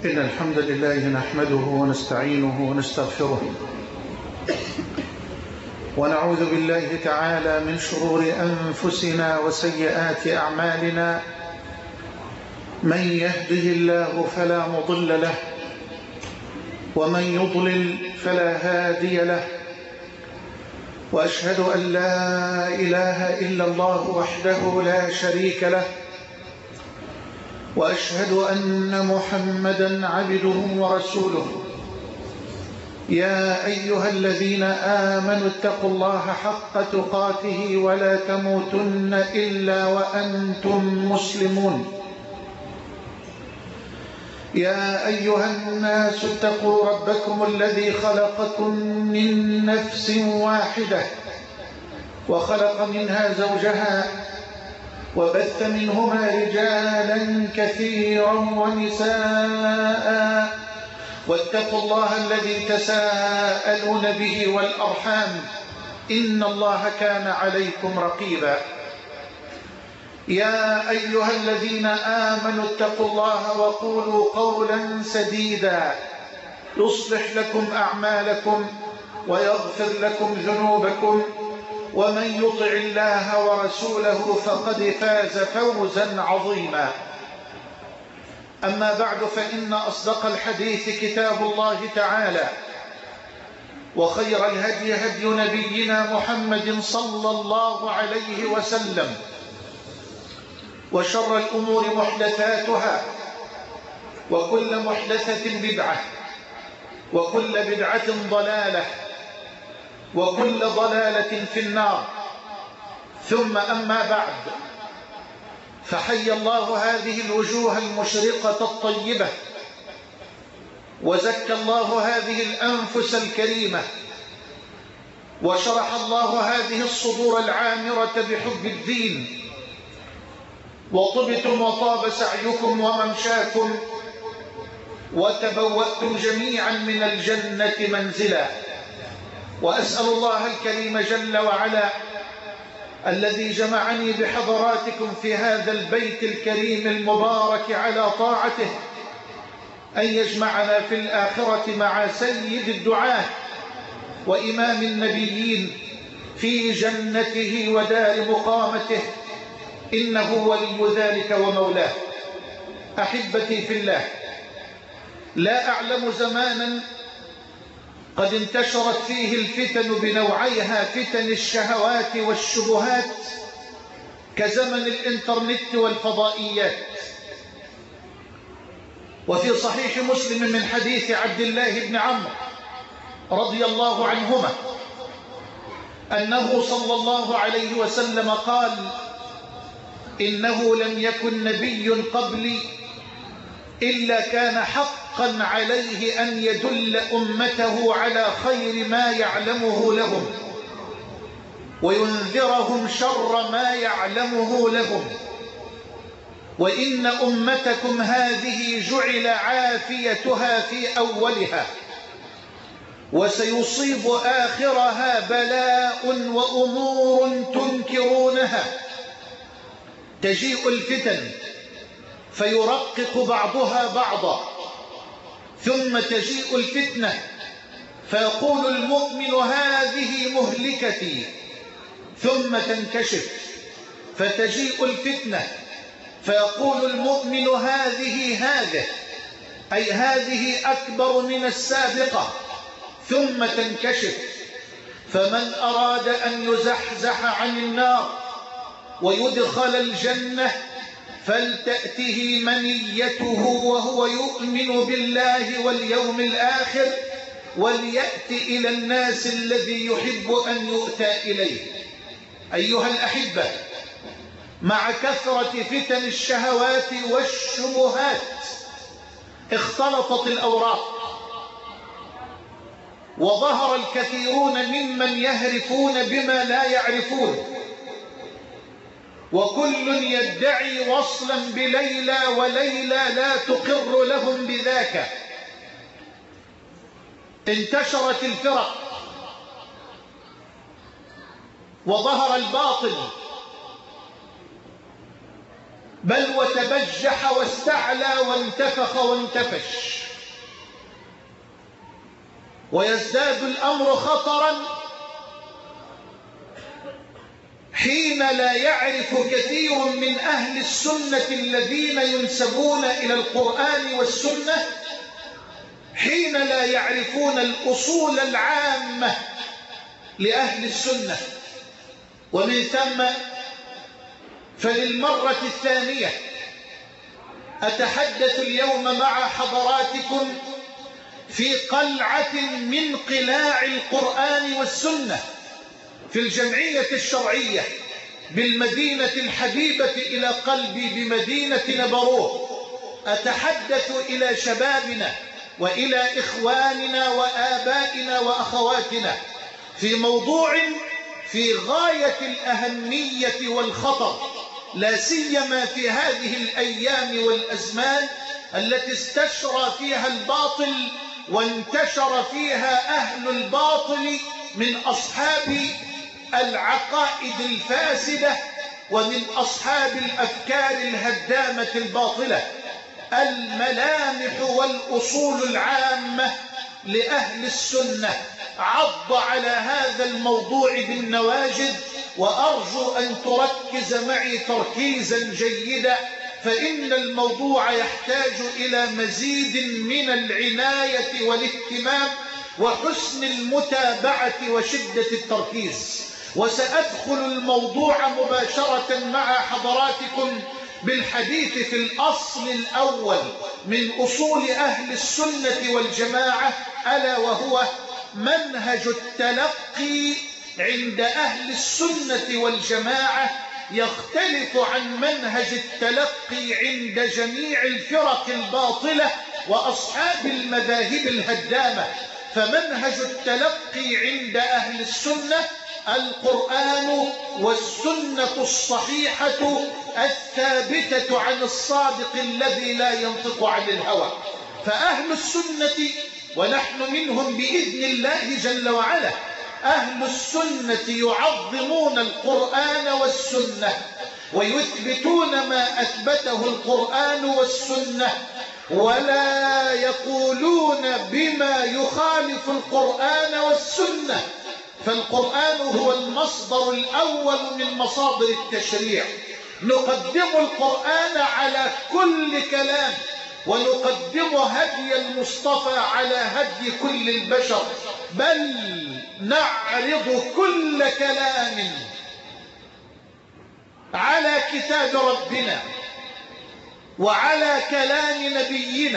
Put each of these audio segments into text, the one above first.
إن الحمد لله نحمده ونستعينه ونستغفره ونعوذ بالله تعالى من شرور أنفسنا وسيئات أعمالنا. من يهده الله فلا مضل له ومن يضلل فلا هادي له، وأشهد أن لا إله إلا الله وحده لا شريك له، وأشهد أن محمدًا عبده ورسوله. يا أيها الذين آمنوا اتقوا الله حق تقاته ولا تموتن إلا وأنتم مسلمون. يا أيها الناس اتقوا ربكم الذي خلقكم من نفس واحدة وخلق منها زوجها وبث منهما رجالا كثيرا ونساء، واتقوا الله الذي تساءلون به والأرحام إن الله كان عليكم رقيبا. يا أيها الذين آمنوا اتقوا الله وقولوا قولا سديدا يصلح لكم أعمالكم ويغفر لكم ذنوبكم، ومن يطع الله ورسوله فقد فاز فوزا عظيما. أما بعد، فإن أصدق الحديث كتاب الله تعالى، وخير الهدي هدي نبينا محمد صلى الله عليه وسلم، وشر الأمور محدثاتها، وكل محدثة بدعة، وكل بدعة ضلالة، وكل ضلالة في النار. ثم أما بعد، فحي الله هذه الوجوه المشرقة الطيبة، وزكى الله هذه الأنفس الكريمة، وشرح الله هذه الصدور العامرة بحب الدين، وطبتم وطاب سعيكم وممشاكم، وتبوأتم جميعا من الجنة منزلا. وأسأل الله الكريم جل وعلا الذي جمعني بحضراتكم في هذا البيت الكريم المبارك على طاعته أن يجمعنا في الآخرة مع سيد الدعاة وإمام النبيين في جنته ودار مقامته، إنه ولي ذلك ومولاه. أحبتي في الله، لا أعلم زمانا قد انتشرت فيه الفتن بنوعيها، فتن الشهوات والشبهات، كزمن الإنترنت والفضائيات. وفي صحيح مسلم من حديث عبد الله بن عمرو رضي الله عنهما أنه صلى الله عليه وسلم قال: إنه لم يكن نبي قبلي إلا كان حقا عليه أن يدل أمته على خير ما يعلمه لهم وينذرهم شر ما يعلمه لهم، وإن أمتكم هذه جعل عافيتها في أولها، وسيصيب آخرها بلاء وأمور تنكرونها. تجيء الفتن فيرقق بعضها بعضا، ثم تجيء الفتنة فيقول المؤمن هذه مهلكتي، ثم تنكشف، فتجيء الفتنة فيقول المؤمن هذه أي هذه أكبر من السابقة، ثم تنكشف. فمن أراد أن يزحزح عن النار ويدخل الجنة فلتأته منيته وهو يؤمن بالله واليوم الآخر، وليأت إلى الناس الذي يحب أن يؤتى إليه. أيها الأحبة، مع كثرة فتن الشهوات والشبهات اختلطت الأوراق، وظهر الكثيرون ممن يهرفون بما لا يعرفون، وكل يدعي وصلا بليلى، وليلى لا تقر لهم بذاك. انتشرت الفرق وظهر الباطل، بل وتبجح واستعلى وانتفخ وانتفش. ويزداد الأمر خطرا حين لا يعرف كثير من أهل السنة الذين ينسبون إلى القرآن والسنة، حين لا يعرفون الأصول العامة لأهل السنة. ومن ثم فللمرة الثانية أتحدث اليوم مع حضراتكم في قلعة من قلاع القرآن والسنة في الجمعية الشرعية بالمدينة الحبيبة إلى قلبي بمدينة نبروه. أتحدث إلى شبابنا وإلى إخواننا وآبائنا وأخواتنا في موضوع في غاية الأهمية والخطر، لا سيما في هذه الأيام والأزمان التي استشرى فيها الباطل وانتشر فيها أهل الباطل من أصحاب العقائد الفاسدة ومن أصحاب الأفكار الهدامة الباطلة. الملامح والأصول العامة لأهل السنة عض على هذا الموضوع بالنواجذ، وأرجو أن تركز معي تركيزا جيدا، فإن الموضوع يحتاج إلى مزيد من العناية والاهتمام وحسن المتابعة وشدة التركيز. وسأدخل الموضوع مباشرة مع حضراتكم بالحديث في الأصل الأول من أصول أهل السنة والجماعة، ألا وهو منهج التلقي عند أهل السنة والجماعة يختلف عن منهج التلقي عند جميع الفرق الباطلة وأصحاب المذاهب الهدامة. فمنهج التلقي عند أهل السنة القرآن والسنة الصحيحة الثابتة عن الصادق الذي لا ينطق عن الهوى. فأهل السنة ونحن منهم بإذن الله جل وعلا، أهل السنة يعظمون القرآن والسنة ويثبتون ما أثبته القرآن والسنة، ولا يقولون بما يخالف القرآن والسنة. فالقرآن هو المصدر الأول من مصادر التشريع. نقدم القرآن على كل كلام، ونقدم هدي المصطفى على هدي كل البشر، بل نعرض كل كلام على كتاب ربنا وعلى كلام نبينا،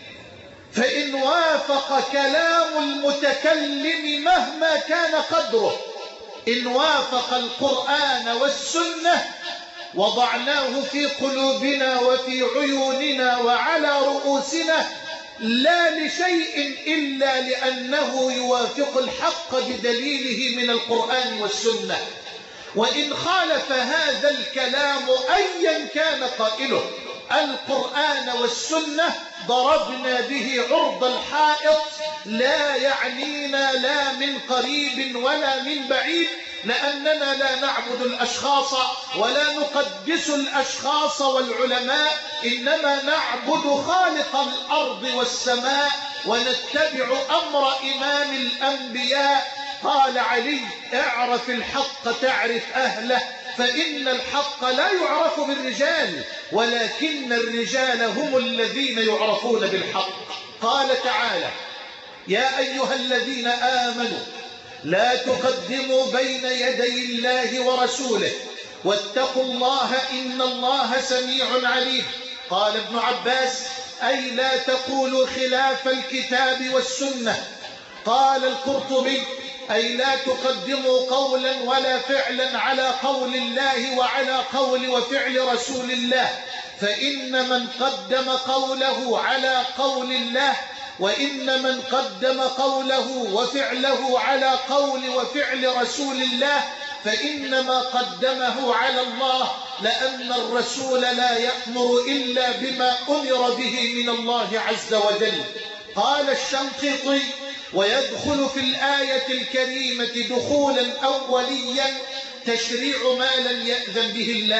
فإن وافق كلام المتكلم مهما كان قدره، إن وافق القرآن والسنة وضعناه في قلوبنا وفي عيوننا وعلى رؤوسنا، لا لشيء إلا لأنه يوافق الحق بدليله من القرآن والسنة. وإن خالف هذا الكلام أيا كان قائله القرآن والسنة ضربنا به عرض الحائط، لا يعنينا لا من قريب ولا من بعيد، لأننا لا نعبد الأشخاص ولا نقدس الأشخاص والعلماء، إنما نعبد خالق الأرض والسماء ونتبع أمر إمام الأنبياء. قال علي: اعرف الحق تعرف أهله، فإن الحق لا يعرف بالرجال ولكن الرجال هم الذين يعرفون بالحق. قال تعالى: يا أيها الذين آمنوا لا تقدموا بين يدي الله ورسوله واتقوا الله إن الله سميع عليم. قال ابن عباس: أي لا تقولوا خلاف الكتاب والسنة. قال القرطبي: أي لا تقدموا قولا ولا فعلا على قول الله وعلى قول وفعل رسول الله، فإن من قدم قوله على قول الله وإن من قدم قوله وفعله على قول وفعل رسول الله فإنما قدمه على الله، لأن الرسول لا يأمر إلا بما أمر به من الله عز وجل. قال الشنقيطي: ويدخل في الآية الكريمة دخولا أوليا تشريع ما لم يأذن به الله،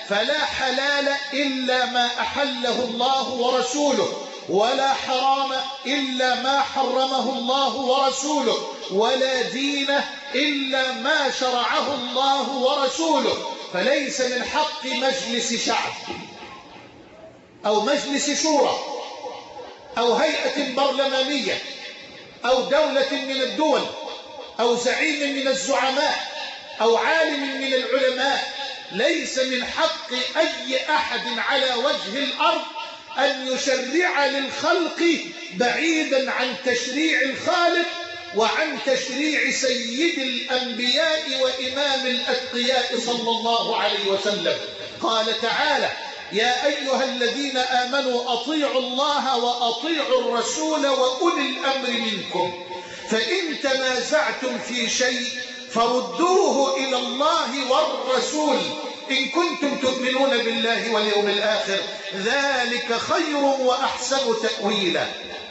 فلا حلال إلا ما أحله الله ورسوله، ولا حرام إلا ما حرمه الله ورسوله، ولا دين إلا ما شرعه الله ورسوله. فليس من حق مجلس شعب أو مجلس شورى أو هيئة برلمانية أو دولة من الدول أو زعيم من الزعماء أو عالم من العلماء، ليس من حق أي أحد على وجه الأرض أن يشرع للخلق بعيدا عن تشريع الخالق وعن تشريع سيد الأنبياء وإمام الأتقياء صلى الله عليه وسلم. قال تعالى: يا أيها الذين آمنوا أطيعوا الله وأطيعوا الرسول وأولي الأمر منكم، فإن تنازعتم في شيء فردوه إلى الله والرسول إن كنتم تؤمنون بالله واليوم الآخر، ذلك خير وأحسن تأويلا.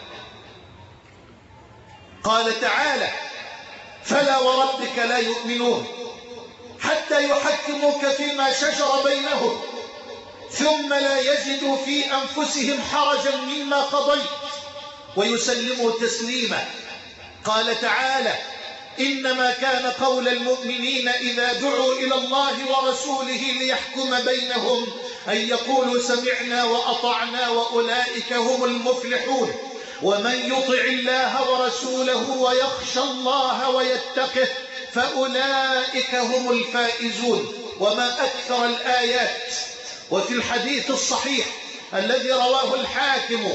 قال تعالى: فلا وربك لا يؤمنون حتى يحكموك فيما شجر بينهم ثم لا يجدوا في أنفسهم حرجا مما قضيت ويسلموا تسليما. قال تعالى: إنما كان قول المؤمنين إذا دعوا إلى الله ورسوله ليحكم بينهم أن يقولوا سمعنا وأطعنا وأولئك هم المفلحون. ومن يطع الله ورسوله ويخشى الله ويتقه فأولئك هم الفائزون. وما أكثر الآيات. وفي الحديث الصحيح الذي رواه الحاكم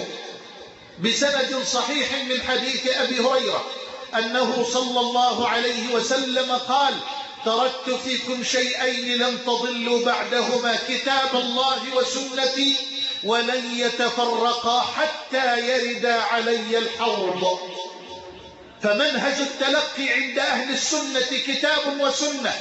بسند صحيح من حديث أبي هريرة أنه صلى الله عليه وسلم قال: تركت فيكم شيئين لن تضلوا بعدهما، كتاب الله وسنتي، ولن يتفرقا حتى يردا علي الحوض. فمنهج التلقي عند أهل السنة كتاب وسنة،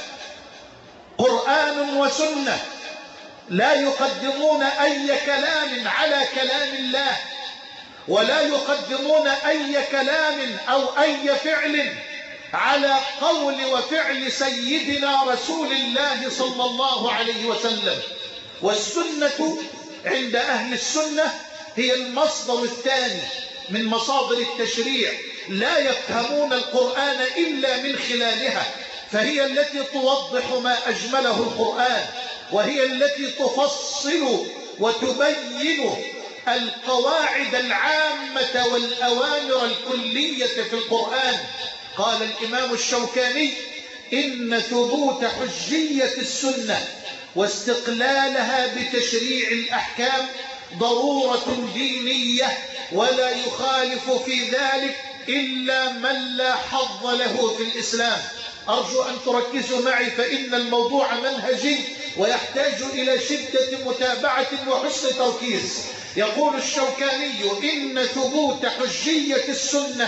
قرآن وسنة، لا يقدمون أي كلام على كلام الله، ولا يقدمون أي كلام أو أي فعل على قول وفعل سيدنا رسول الله صلى الله عليه وسلم. والسنة عند أهل السنة هي المصدر الثاني من مصادر التشريع، لا يفهمون القرآن إلا من خلالها، فهي التي توضح ما أجمله القرآن، وهي التي تفصل وتبين القواعد العامة والأوامر الكلية في القرآن. قال الإمام الشوكاني: إن ثبوت حجية السنة واستقلالها بتشريع الأحكام ضرورة دينية، ولا يخالف في ذلك إلا من لا حظ له في الإسلام. أرجو أن تركزوا معي فإن الموضوع منهجي ويحتاج إلى شدة متابعة وحسن تركيز. يقول الشوكاني: إن ثبوت حجية السنة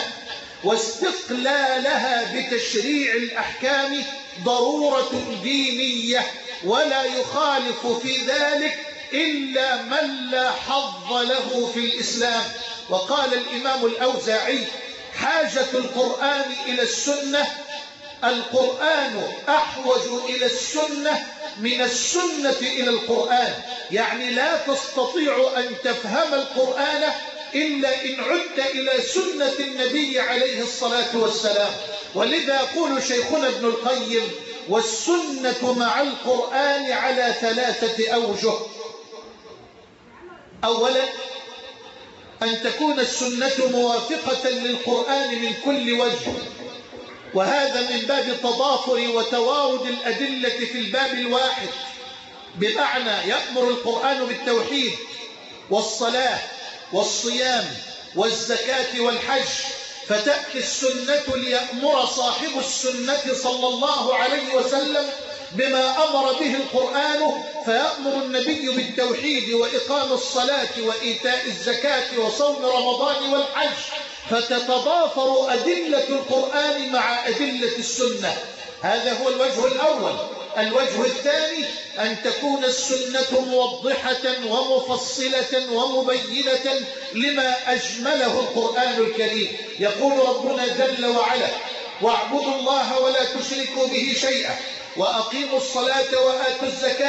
واستقلالها بتشريع الأحكام ضرورة دينية، ولا يخالف في ذلك إلا من لا حظ له في الإسلام. وقال الإمام الأوزاعي: حاجة القرآن إلى السنة، القرآن أحوج إلى السنة من السنة إلى القرآن. يعني لا تستطيع أن تفهم القرآن إلا إن عدت إلى سنة النبي عليه الصلاة والسلام. ولذا يقول شيخنا ابن القيم: والسنة مع القرآن على 3 أوجه. أولا، أن تكون السنة موافقة للقرآن من كل وجه، وهذا من باب تضافر وتوارد الأدلة في الباب الواحد، بمعنى يأمر القرآن بالتوحيد والصلاة والصيام والزكاة والحج، فتأتي السنة ليأمر صاحب السنة صلى الله عليه وسلم بما أمر به القرآن، فيأمر النبي بالتوحيد وإقام الصلاة وإيتاء الزكاة وصوم رمضان والحج، فتتضافر أدلة القرآن مع أدلة السنة. هذا هو الوجه الأول. الوجه الثاني: أن تكون السنة موضحة ومفصلة ومبينة لما أجمله القرآن الكريم. يقول ربنا جل وعلا: واعبدوا الله ولا تشركوا به شيئا وأقيموا الصلاة وآتوا الزكاة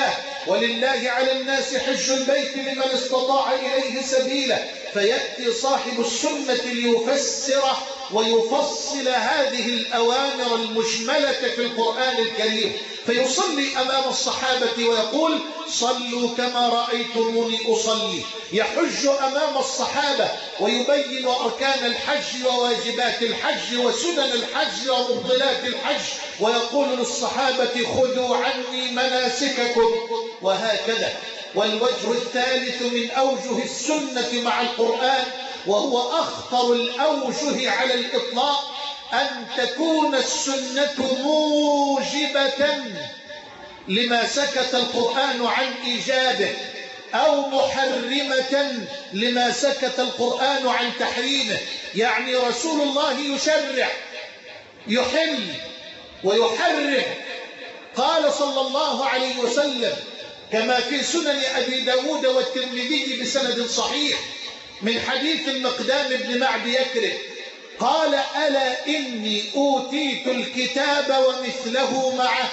ولله على الناس حج البيت لمن استطاع إليه سبيلا، فيأتي صاحب السنة ليفسر ويفصل هذه الأوامر المجملة في القرآن الكريم، فيصلي أمام الصحابة ويقول صلوا كما رأيتموني أصلي، يحج أمام الصحابة ويبين أركان الحج وواجبات الحج وسنن الحج ومبطلات الحج، ويقول للصحابة خذوا عني مناسككم، وهكذا. والوجه الثالث من أوجه السنة مع القرآن، وهو أخطر الأوجه على الإطلاق، أن تكون السنة موجبة لما سكت القرآن عن إيجابه، أو محرمة لما سكت القرآن عن تحريمه. يعني رسول الله يشرع، يحل ويحرم. قال صلى الله عليه وسلم كما في سنن أبي داود والترمذي بسند صحيح من حديث المقدام بن معد يكرم قال ألا إني أوتيت الكتاب ومثله معه،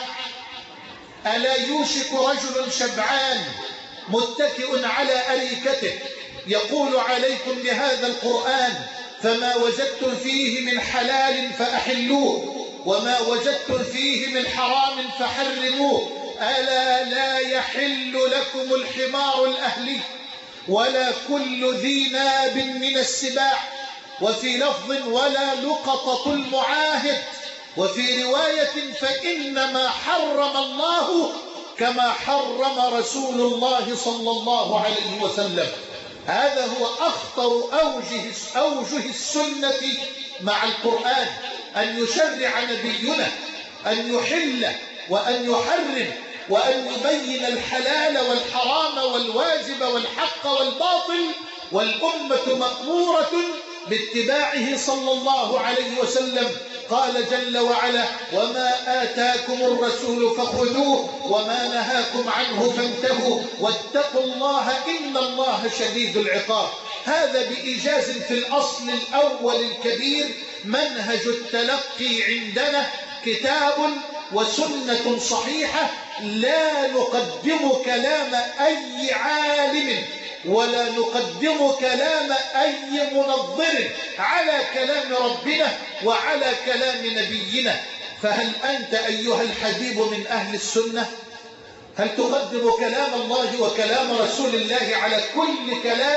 ألا يوشك رجل شبعان متكئ على أريكته يقول عليكم بهذا القرآن فما وجدتم فيه من حلال فأحلوه وما وجدتم فيه من حرام فحرموه، ألا لا يحل لكم الحمار الأهلي ولا كل ذي ناب من السباع، وفي لفظ ولا لقطة المعاهد، وفي رواية فإنما حرم الله كما حرم رسول الله صلى الله عليه وسلم. هذا هو أخطر أوجه السنة مع القرآن، أن يشرع نبينا، أن يحل وأن يحرم وأن يبين الحلال والحرام والواجب والحق والباطل، والأمة مأمورة باتباعه صلى الله عليه وسلم. قال جل وعلا وما آتاكم الرسول فخذوه وما نهاكم عنه فانتهوا واتقوا الله إن الله شديد العقاب. هذا بإيجاز في الأصل الأول الكبير. منهج التلقي عندنا كتاب وسنة صحيحة، لا نقدم كلام أي عالم ولا نقدم كلام أي منظر على كلام ربنا وعلى كلام نبينا. فهل أنت أيها الحبيب من أهل السنة؟ هل تقدم كلام الله وكلام رسول الله على كل كلام،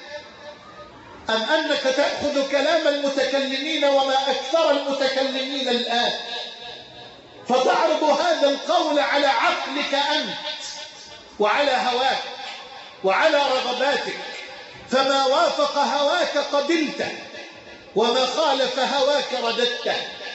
أم أنك تأخذ كلام المتكلمين وما أكثر المتكلمين الآن فتعرض هذا القول على عقلك أنت وعلى هواك وعلى رغباتك، فما وافق هواك قبلته وما خالف هواك رددته،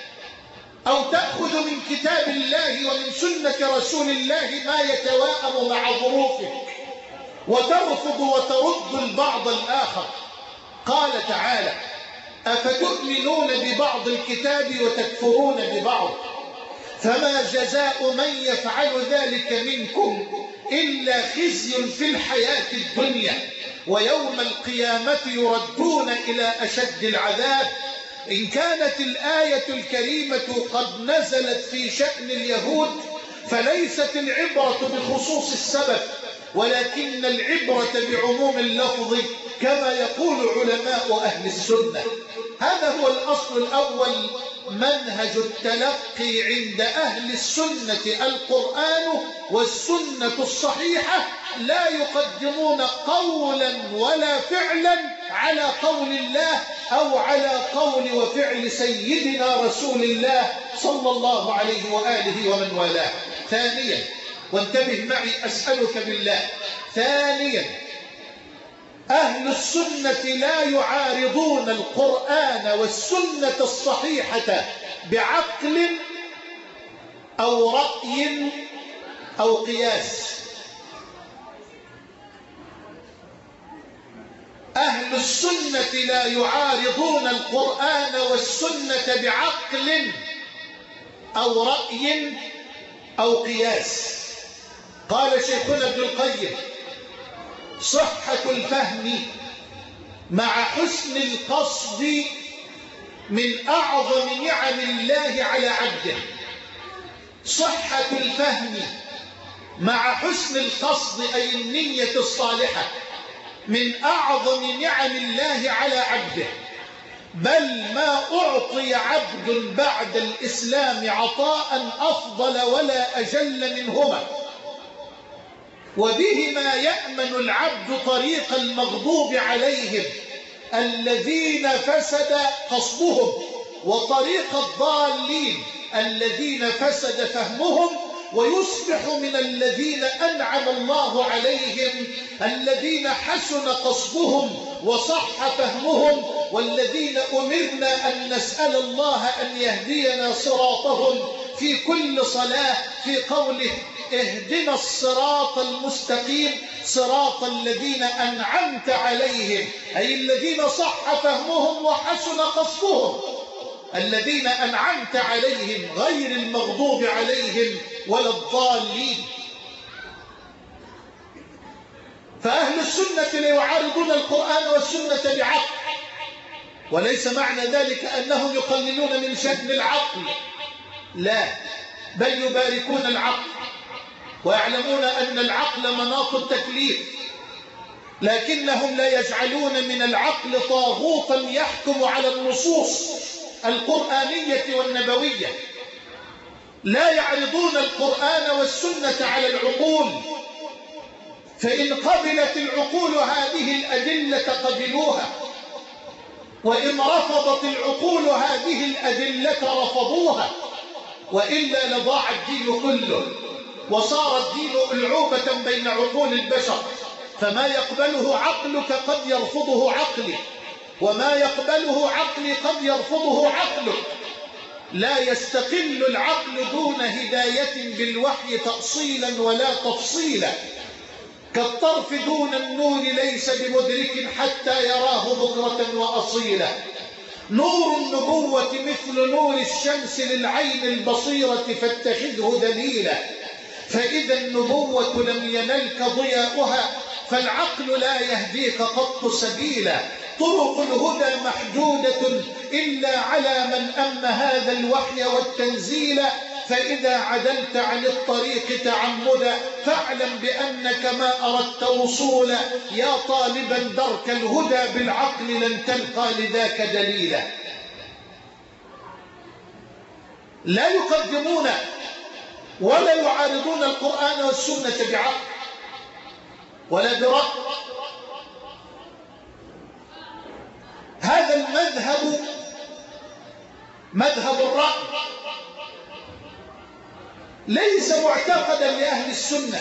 أو تأخذ من كتاب الله ومن سنة رسول الله ما يتواءم مع ظروفك وترفض وترد البعض الآخر. قال تعالى أفتؤمنون ببعض الكتاب وتكفرون ببعض، فما جزاء من يفعل ذلك منكم إلا خزي في الحياة الدنيا ويوم القيامة يردون إلى أشد العذاب. إن كانت الآية الكريمة قد نزلت في شأن اليهود فليست العبرة بخصوص السبب، ولكن العبرة بعموم اللفظ كما يقول علماء أهل السنة. هذا هو الأصل الأول. منهج التلقي عند أهل السنة القرآن والسنة الصحيحة، لا يقدمون قولا ولا فعلا على قول الله أو على قول وفعل سيدنا رسول الله صلى الله عليه وآله ومن والاه. ثانيا، وانتبه معي أسألك بالله، ثانيا أهل السنة لا يعارضون القرآن والسنة الصحيحة بعقل أو رأي أو قياس. أهل السنة لا يعارضون القرآن والسنة بعقل أو رأي أو قياس. قال شيخنا ابن القيم صحة الفهم مع حسن القصد من أعظم نعم الله على عبده. صحة الفهم مع حسن القصد أي النية الصالحة من أعظم نعم الله على عبده، بل ما أعطي عبد بعد الإسلام عطاء أفضل ولا أجل منهما، وبهما يأمن العبد طريق المغضوب عليهم الذين فسد قصدهم، وطريق الضالين الذين فسد فهمهم، ويصبح من الذين أنعم الله عليهم الذين حسن قصدهم وصح فهمهم، والذين أمرنا أن نسأل الله أن يهدينا صراطهم في كل صلاة، في قوله اهدنا الصراط المستقيم صراط الذين أنعمت عليهم، أي الذين صح فهمهم وحسن قصدهم، الذين أنعمت عليهم غير المغضوب عليهم ولا الضالين. فأهل السنة لا يعارضون القرآن والسنة بعقل، وليس معنى ذلك أنهم يقللون من شأن العقل، لا، بل يباركون العقل ويعلمون أن العقل مناط التكليف، لكنهم لا يجعلون من العقل طاغوتا يحكم على النصوص القرآنية والنبوية، لا يعرضون القرآن والسنة على العقول، فإن قبلت العقول هذه الأدلة قبلوها، وإن رفضت العقول هذه الأدلة رفضوها، وإلا لضاع الدين كله وصار الدين ألعوبة بين عقول البشر، فما يقبله عقلك قد يرفضه عقلي، وما يقبله عقلي قد يرفضه عقلك. لا يستقل العقل دون هداية بالوحي تأصيلا ولا تفصيلا، كالطرف دون النور ليس بمدرك حتى يراه بكرة وأصيلا. نور النبوة مثل نور الشمس للعين البصيرة فاتخذه دليلا، فإذا النبوة لم ينلك ضياؤها فالعقل لا يهديك قط سبيلا. طرق الهدى محدودة إلا على من أم هذا الوحي والتنزيل، فإذا عدلت عن الطريق تعمدا فاعلم بأنك ما أردت وصولا. يا طالبا درك الهدى بالعقل لن تلقى لذاك دليلا. لا يقدمون ولا يعارضون القرآن والسنة بعقل ولا برأي. هذا المذهب مذهب الرأي، ليس معتقدا لأهل السنة،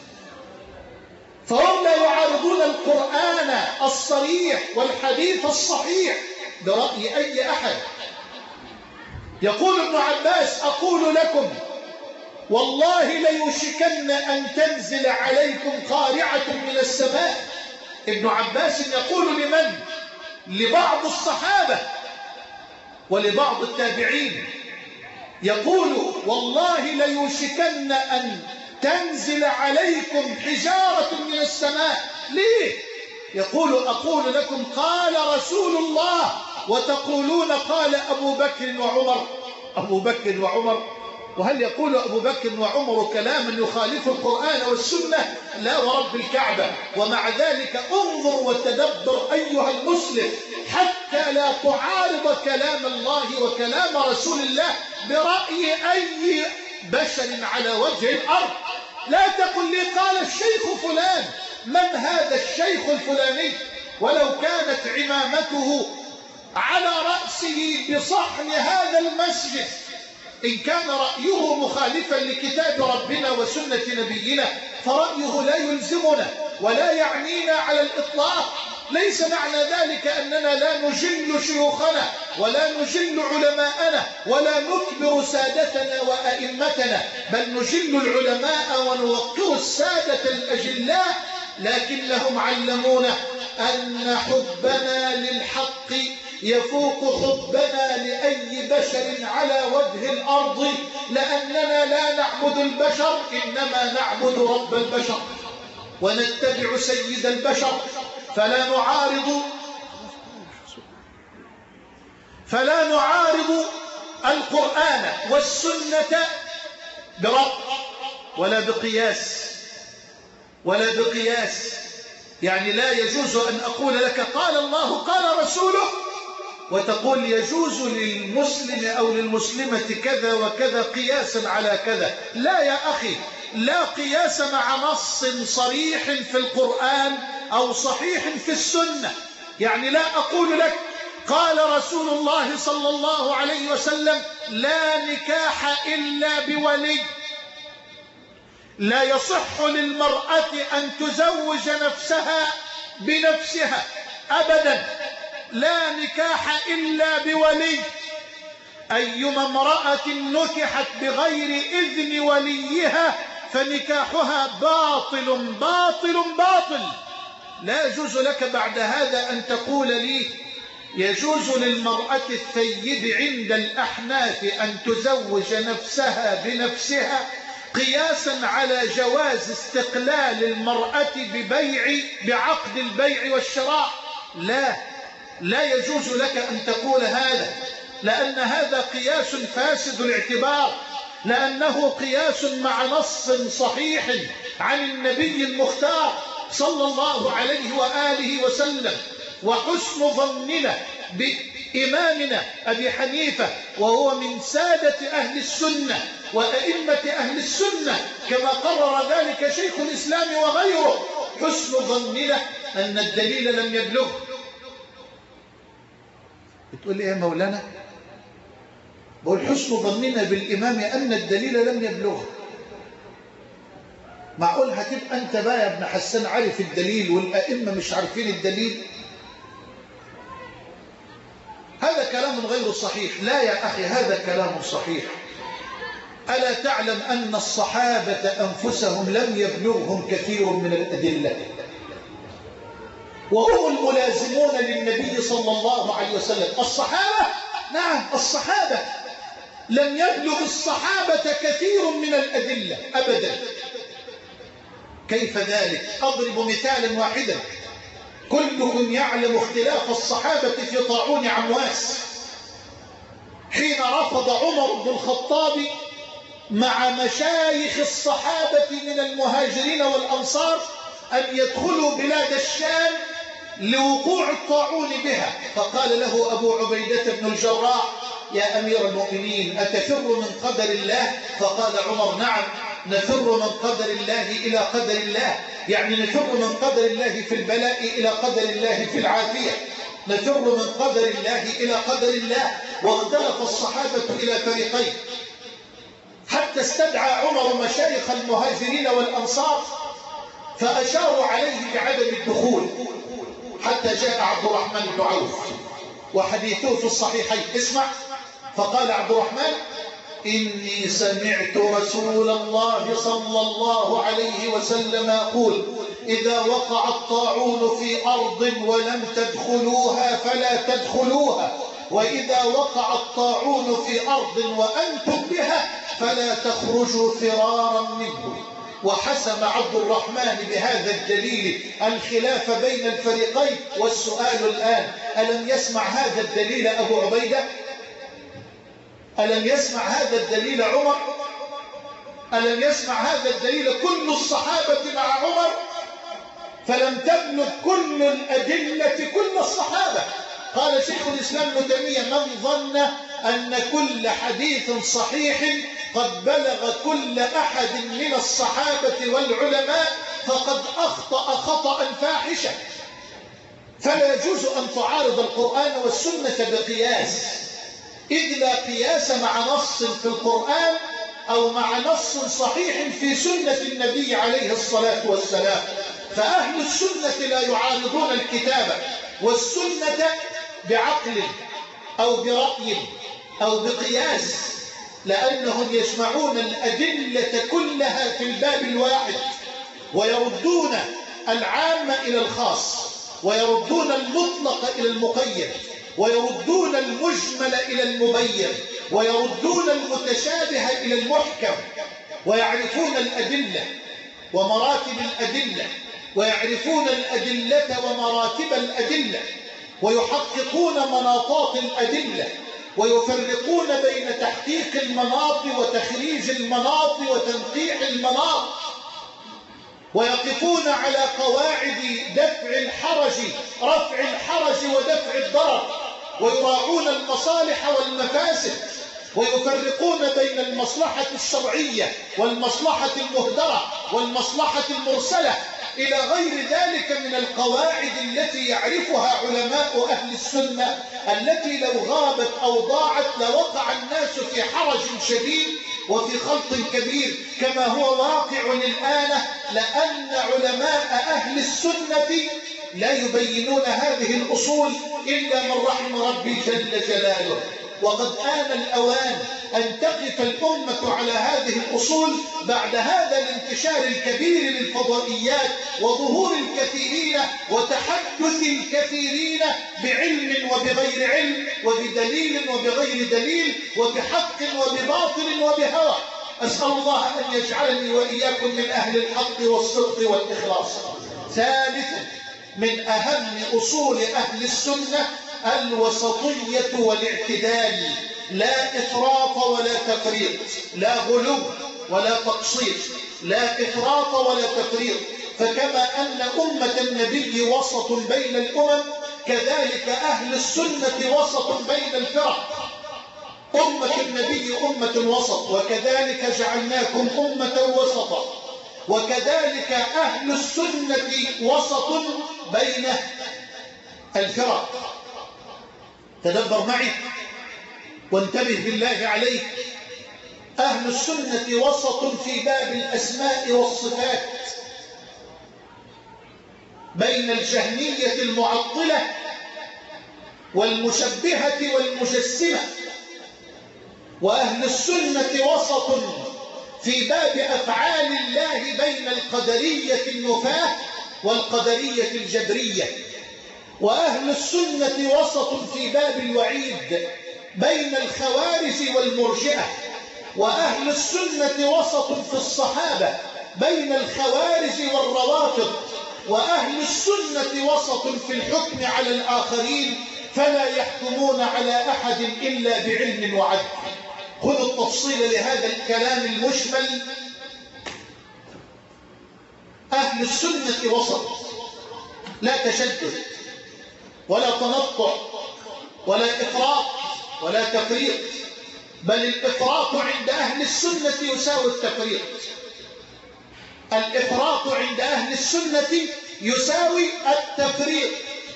فهم لا يعارضون القرآن الصريح والحديث الصحيح برأي أي أحد. يقول ابن عباس: أقول لكم والله ليوشكن أن تنزل عليكم قارعة من السماء. ابن عباس يقول لمن؟ لبعض الصحابة ولبعض التابعين، يقول: والله ليوشكن أن تنزل عليكم حجارة من السماء. ليه؟ يقول: أقول لكم قال رسول الله وتقولون قال أبو بكر وعمر. أبو بكر وعمر؟ وهل يقول أبو بكر وعمر كلاما يخالف القرآن والسنة؟ لا ورب الكعبة. ومع ذلك انظر وتدبر أيها المسلم حتى لا تعارض كلام الله وكلام رسول الله برأي أي بشر على وجه الأرض. لا تقل لي قال الشيخ فلان. من هذا الشيخ الفلاني؟ ولو كانت عمامته على رأسه بصحن هذا المسجد، إن كان رأيه مخالفا لكتاب ربنا وسنة نبينا فرأيه لا يلزمنا ولا يعنينا على الإطلاق. ليس معنى ذلك أننا لا نجل شيوخنا ولا نجل علماءنا ولا نكبر سادتنا وأئمتنا، بل نجل العلماء ونوقر السادة الأجلاء، لكنهم علمونا أن حبنا للحق يفوق حبنا لأي بشر على وجه الأرض، لأننا لا نعبد البشر إنما نعبد رب البشر ونتبع سيد البشر. فلا نعارض القرآن والسنة برأي، ولا بقياس. يعني لا يجوز أن أقول لك قال الله قال رسوله وتقول يجوز للمسلم أو للمسلمة كذا وكذا قياسا على كذا. لا يا أخي، لا قياس مع نص صريح في القرآن أو صحيح في السنة. يعني لا أقول لك قال رسول الله صلى الله عليه وسلم لا نكاح إلا بولي، لا يصح للمرأة أن تزوج نفسها بنفسها أبدا، لا نكاح إلا بولي. أيما امرأة نكحت بغير إذن وليها فنكاحها باطل باطل باطل. لا يجوز لك بعد هذا أن تقول لي يجوز للمرأة الثيب عند الأحناف أن تزوج نفسها بنفسها قياسا على جواز استقلال المرأة بعقد البيع والشراء. لا يجوز لك أن تقول هذا، لأن هذا قياس فاسد الاعتبار، لأنه قياس مع نص صحيح عن النبي المختار صلى الله عليه وآله وسلم. وحسن ظننا بإمامنا أبي حنيفة وهو من سادة أهل السنة وأئمة أهل السنة كما قرر ذلك شيخ الإسلام وغيره، حسن ظننا أن الدليل لم يبلغ. بتقول لي يا مولانا؟ بقول حسن ظننا بالإمام أن الدليل لم يبلغ. معقول هتبقى أنت بقى يا ابن حسان عارف الدليل والأئمة مش عارفين الدليل؟ هذا كلام غير صحيح. لا يا أخي، هذا كلام صحيح. ألا تعلم أن الصحابة أنفسهم لم يبلغهم كثير من الأدلة، وهم الملازمون للنبي صلى الله عليه وسلم. الصحابة، نعم الصحابة، لم يبلغ الصحابة كثير من الأدلة أبدا. كيف ذلك؟ أضرب مثالا واحدا. كلكم يعلم اختلاف الصحابة في طاعون عمواس حين رفض عمر بن الخطاب مع مشايخ الصحابة من المهاجرين والأنصار أن يدخلوا بلاد الشام لوقوع الطاعون بها. فقال له أبو عبيدة بن الجراح يا أمير المؤمنين أتفر من قدر الله؟ فقال عمر نعم، نفر من قدر الله إلى قدر الله، يعني نفر من قدر الله في البلاء إلى قدر الله في العافية، نفر من قدر الله إلى قدر الله. واختلف الصحابة إلى فريقين حتى استدعى عمر مشايخ المهاجرين والأنصار فأشاروا عليه بعدم الدخول، حتى جاء عبد الرحمن بن عوف وحديثه في الصحيحين. اسمع، فقال عبد الرحمن إني سمعت رسول الله صلى الله عليه وسلم يقول إذا وقع الطاعون في أرض ولم تدخلوها فلا تدخلوها، وإذا وقع الطاعون في أرض وأنتم بها فلا تخرجوا فرارا منه. وحسم عبد الرحمن بهذا الدليل الخلاف بين الفريقين. والسؤال الآن، ألم يسمع هذا الدليل أبو عبيدة؟ ألم يسمع هذا الدليل عمر؟ ألم يسمع هذا الدليل كل الصحابة مع عمر؟ فلم تبلغ كل الأدلة كل الصحابة. قال شيخ الإسلام ابن تيمية من ظن أن كل حديث صحيح قد بلغ كل أحد من الصحابة والعلماء فقد أخطأ خطأ فاحشا. فلا يجوز أن تعارض القرآن والسنة بقياس، إذ لا قياس مع نص في القرآن أو مع نص صحيح في سنة النبي عليه الصلاة والسلام. فأهل السنة لا يعارضون الكتاب والسنة بعقل أو برأي أو بقياس، لأنهم يجمعون الأدلة كلها في الباب الواحد ويردون العام إلى الخاص ويردون المطلق إلى المقيد ويردون المجمل إلى المبين ويردون المتشابه إلى المحكم، ويعرفون الأدلة ومراتب الأدلة ويعرفون الأدلة ومراتب الأدلة ويحققون مناطات الأدلة ويفرقون بين تحقيق المناط وتخريج المناط وتنقيح المناط، ويقفون على قواعد دفع الحرج، رفع الحرج ودفع الضرر، ويراعون المصالح والمفاسد، ويفرقون بين المصلحة الشرعية والمصلحة المهدرة والمصلحة المرسلة إلى غير ذلك من القواعد التي يعرفها علماء أهل السنة، التي لو غابت أو ضاعت لوقع الناس في حرج شديد وفي خلط كبير كما هو واقع الآن، لأن علماء أهل السنة لا يبينون هذه الأصول إلا من رحم ربي جل جلاله. وقد آن الأوان أن تقف الأمة على هذه الأصول بعد هذا الانتشار الكبير للفضائيات وظهور الكثيرين وتحدث الكثيرين بعلم وبغير علم، وبدليل وبغير دليل، وبحق وبباطل وبهوى. أسأل الله أن يجعلني وإياكم من أهل الحق والصدق والإخلاص. ثالثا من أهم أصول أهل السنة الوسطية والاعتدال، لا إفراط ولا تفريط، لا غلو ولا تقصير، لا إفراط ولا تفريط. فكما أن أمة النبي وسط بين الأمم، كذلك أهل السنة وسط بين الفرق. أمة النبي أمة وسط، وكذلك جعلناكم أمة وسطا، وكذلك أهل السنة وسط بين الفرق. تدبر معي وانتبه بالله عليك. أهل السنة وسط في باب الأسماء والصفات بين الجهمية المعطلة والمشبهة والمجسمة، وأهل السنة وسط في باب أفعال الله بين القدرية النفاة والقدرية الجبرية، وأهل السنة وسط في باب الوعيد بين الخوارج والمرجئة، وأهل السنة وسط في الصحابة بين الخوارج والروافض، وأهل السنة وسط في الحكم على الآخرين، فلا يحكمون على أحد إلا بعلم وعدل. خذوا التفصيل لهذا الكلام المشمل. أهل السنة وسط، لا تشدد ولا تنطع ولا إفراط ولا تفريط، بل الإفراط عند أهل السنة يساوي التفريط. الإفراط عند أهل السنة يساوي التفريط،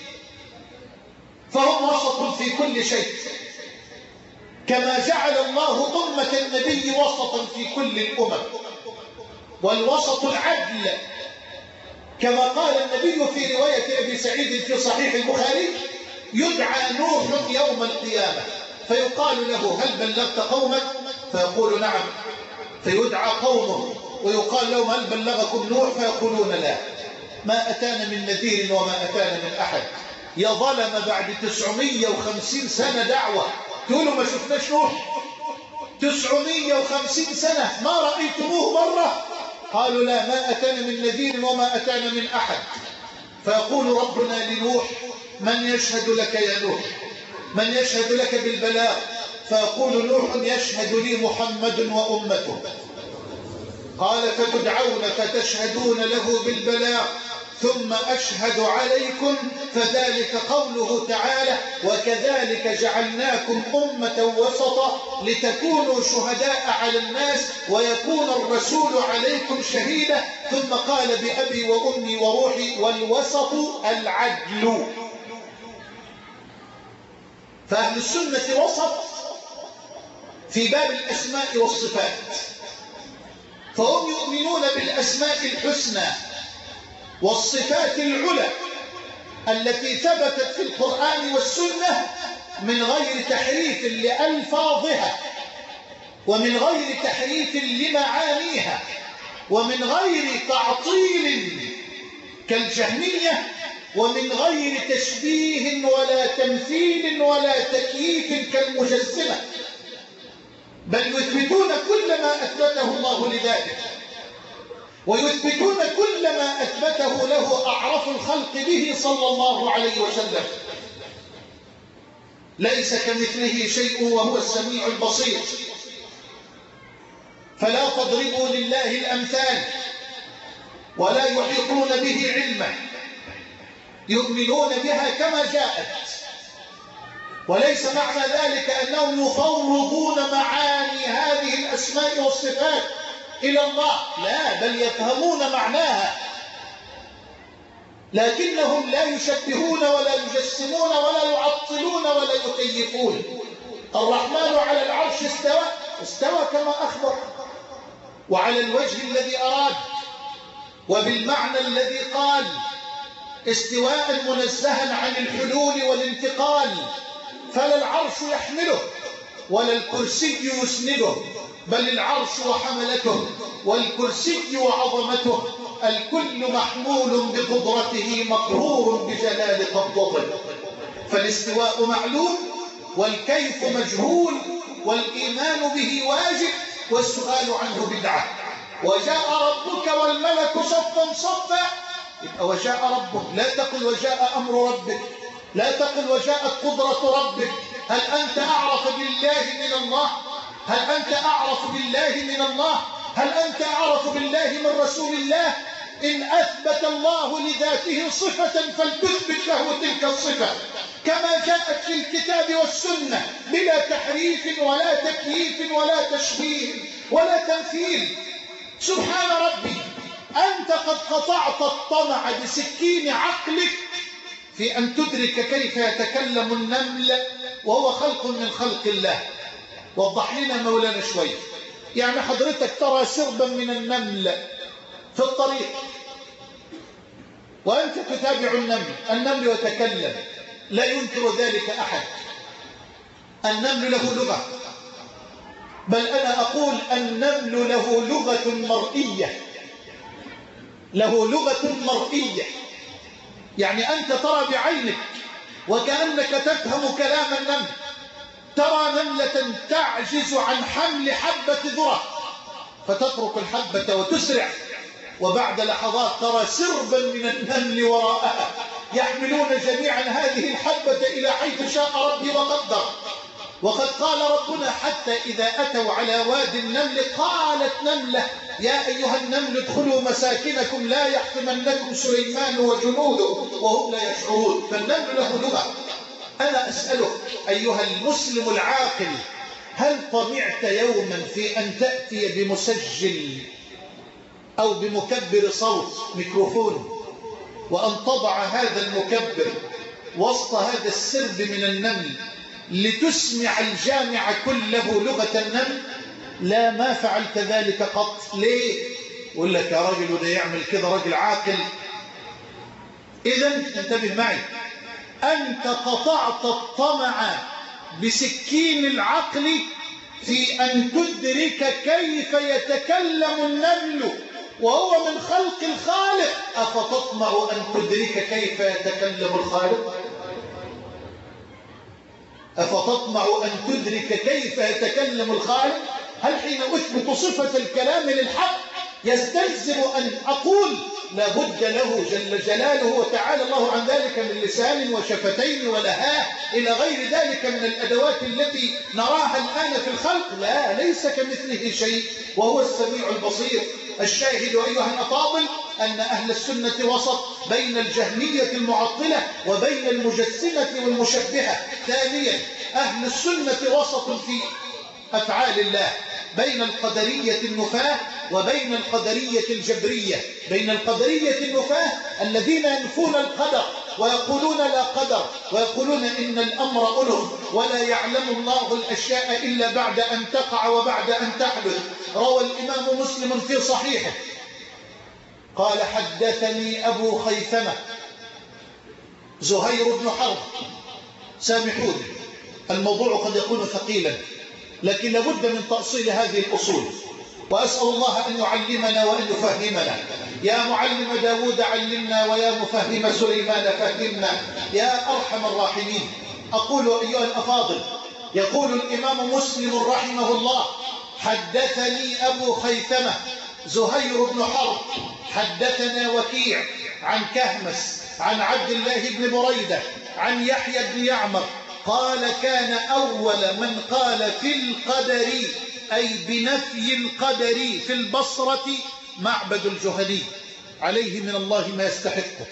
فهم وسط في كل شيء، كما جعل الله أمة النبي وسطا في كل الأمم. والوسط العدل، كما قال النبي في رواية أبي سعيد في صحيح البخاري: يدعى نوح يوم القيامة فيقال له: هل بلغت قومك؟ فيقول: نعم. فيدعى قومه ويقال لهم: هل بلغكم نوح؟ فيقولون: لا، ما أتانا من نذير وما أتانا من أحد. يا ظلم، بعد 950 سنة دعوة تقولوا ما شفناش نوح؟ 950 سنة ما رأيتموه مرة؟ قالوا: لا، ما أتانا من نذير وما أتانا من أحد. فيقول ربنا لنوح: من يشهد لك يا نوح؟ من يشهد لك بالبلاغ؟ فيقول نوح: يشهد لي محمد وأمته. قال: فتدعون فتشهدون له بالبلاغ ثم أشهد عليكم، فذلك قوله تعالى: وكذلك جعلناكم أمة وسطا لتكونوا شهداء على الناس ويكون الرسول عليكم شهيدا. ثم قال: بأبي وأمي وروحي. والوسط العدل. فأهل السنة وسط في باب الأسماء والصفات، فهم يؤمنون بالأسماء الحسنى والصفات العلى التي ثبتت في القرآن والسنة من غير تحريف لألفاظها، ومن غير تحريف لمعانيها، ومن غير تعطيل كالجهمية، ومن غير تشبيه ولا تمثيل ولا تكييف كالمجسمة، بل يثبتون كل ما أثبته الله لذاته، ويثبتون كل ما أثبته له أعرف الخلق به صلى الله عليه وسلم. ليس كمثله شيء وهو السميع البصير. فلا تضربوا لله الأمثال ولا يحيطون به علما، يؤمنون بها كما جاءت، وليس معنى ذلك أنهم يفوضون معاني هذه الأسماء والصفات إلى الله، لا، بل يفهمون معناها، لكنهم لا يشبهون ولا يجسمون ولا يعطلون ولا يكيفون. الرحمن على العرش استوى كما أخبر، وعلى الوجه الذي أراد وبالمعنى الذي قال، استواء منزها عن الحلول والانتقال، فلا العرش يحمله ولا الكرسي يسنده، بل العرش وحملته والكرسي وعظمته، الكل محمول بقدرته مقرور بجلال قبضته. فالاستواء معلوم والكيف مجهول والإيمان به واجب والسؤال عنه بدعة. وجاء ربك والملك صفا صفا، وجاء ربك، لا تقل وجاء أمر ربك، لا تقل وجاءت قدرة ربك. هل أنت أعرف بالله من الله؟ هل أنت أعرف بالله من الله؟ هل أنت أعرف بالله من رسول الله؟ إن أثبت الله لذاته صفة فلتثبت له تلك الصفة كما جاءت في الكتاب والسنة، بلا تحريف ولا تكييف ولا تشبيه ولا تمثيل. سبحان ربي، أنت قد قطعت الطمع بسكين عقلك في أن تدرك كيف يتكلم النمل وهو خلق من خلق الله. وضح لنا مولانا شوي، يعني حضرتك ترى سربا من النمل في الطريق وأنت تتابع النمل يتكلم، لا ينكر ذلك أحد. النمل له لغة، بل أنا أقول النمل له لغة مرئية، له لغة مرئية، يعني أنت ترى بعينك وكأنك تفهم كلام النمل. ترى نملة تعجز عن حمل حبة ذرة فتترك الحبة وتسرع، وبعد لحظات ترى سربا من النمل وراءها يحملون جميعا هذه الحبة إلى حيث شاء ربي وقدر. وقد قال ربنا حتى إذا أتوا على وادي النمل قالت نملة يا أيها النمل ادخلوا مساكنكم لا يحطمنكم سليمان وجنوده وهم لا يشعرون. فالنمل له لغة. أنا أسألك أيها المسلم العاقل، هل طمعت يوما في أن تأتي بمسجل أو بمكبر صوت ميكروفون وأن تضع هذا المكبر وسط هذا السرب من النمل لتسمع الجامع كله لغة النمل؟ لا، ما فعلت ذلك قط. ليه؟ يقول لك يا راجل وده يعمل كده راجل عاقل. إذن انتبه معي، أنت قطعت الطمع بسكين العقل في أن تدرك كيف يتكلم النمل وهو من خلق الخالق. أفتطمع أن تدرك كيف يتكلم الخالق؟ أفتطمع أن تدرك كيف يتكلم الخالق؟ هل حين أثبت صفة الكلام للحق يستلزم أن أقول لابد له جل جلاله وتعالى الله عن ذلك من لسان وشفتين ولهاه إلى غير ذلك من الأدوات التي نراها الآن في الخلق؟ لا، ليس كمثله شيء وهو السميع البصير. الشاهد أيها الأفاضل أن أهل السنة وسط بين الجهمية المعطلة وبين المجسمة والمشبهة. ثانيا، أهل السنة وسط في أفعال الله بين القدرية النفاة وبين القدرية الجبرية. بين القدرية النفاة الذين ينفون القدر ويقولون لا قدر ويقولون إن الأمر أنف ولا يعلم الله الأشياء إلا بعد أن تقع وبعد أن تحدث. روى الإمام مسلم في صحيحه قال حدثني أبو خيثمة زهير بن حرب. سامحوني الموضوع قد يكون ثقيلا، لكن لابد من تأصيل هذه الأصول، وأسأل الله أن يعلمنا وأن يفهمنا. يا معلم داود علمنا ويا مفهم سليمان فهمنا يا أرحم الراحمين. أقول أيها الأفاضل، يقول الإمام مسلم رحمه الله حدثني أبو خيثمة زهير بن حرب حدثنا وكيع عن كهمس عن عبد الله بن بريدة عن يحيى بن يعمر قال كان أول من قال في القدر أي بنفي القدر في البصرة معبد الجهني عليه من الله ما يستحقه.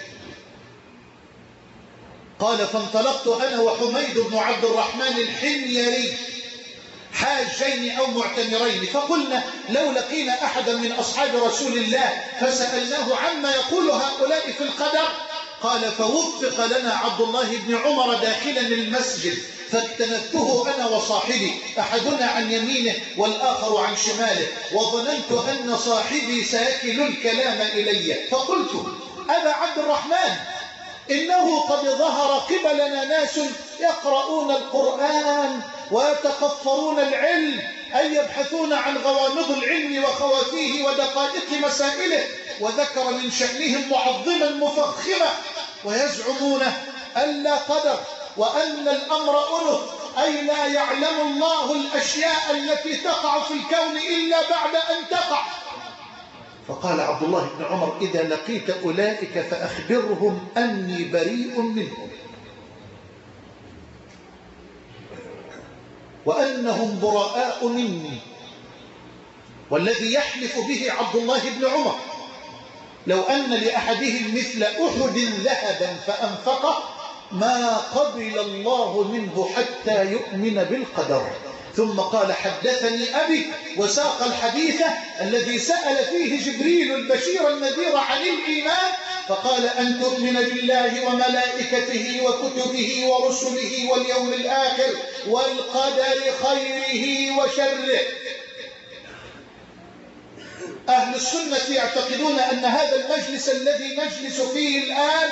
قال فانطلقت أنا وحميد بن عبد الرحمن الحميري حاجين أو معتمرين، فقلنا لو لقينا أحدا من أصحاب رسول الله فسألناه عما يقول هؤلاء في القدر. قال فوفق لنا عبد الله بن عمر داخلا المسجد فاكتنفته أنا وصاحبي، أحدنا عن يمينه والآخر عن شماله، وظننت أن صاحبي سيكل الكلام إلي، فقلت أبا عبد الرحمن إنه قد ظهر قبلنا ناس يقرؤون القرآن ويتقفرون العلم، أي يبحثون عن غوامض العلم وخوافيه ودقائق مسائله، وذكر من شأنهم معظما مفخما، ويزعمون أن لا قدر وأن الأمر أنف، أي لا يعلم الله الأشياء التي تقع في الكون إلا بعد أن تقع. فقال عبد الله بن عمر إذا لقيت أولئك فأخبرهم أني بريء منهم وأنهم براء مني. والذي يحلف به عبد الله بن عمر لو أن لأحدهم مثل أحد ذهبا فأنفقه ما قبل الله منه حتى يؤمن بالقدر. ثم قال حدثني أبي، وساق الحديث الذي سأل فيه جبريل البشير النذير عن الإيمان، فقال أن تؤمن بالله وملائكته وكتبه ورسله واليوم الآخر والقدر خيره وشره. أهل السنة يعتقدون أن هذا المجلس الذي نجلس فيه الآن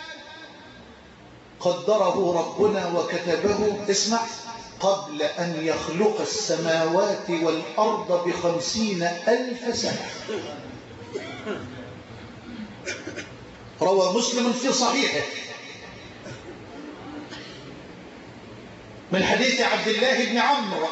قدره ربنا وكتبه، اسمع، قبل أن يخلق السماوات والأرض ب50,000 سنة. روى مسلم في صحيحه من حديث عبد الله بن عمرو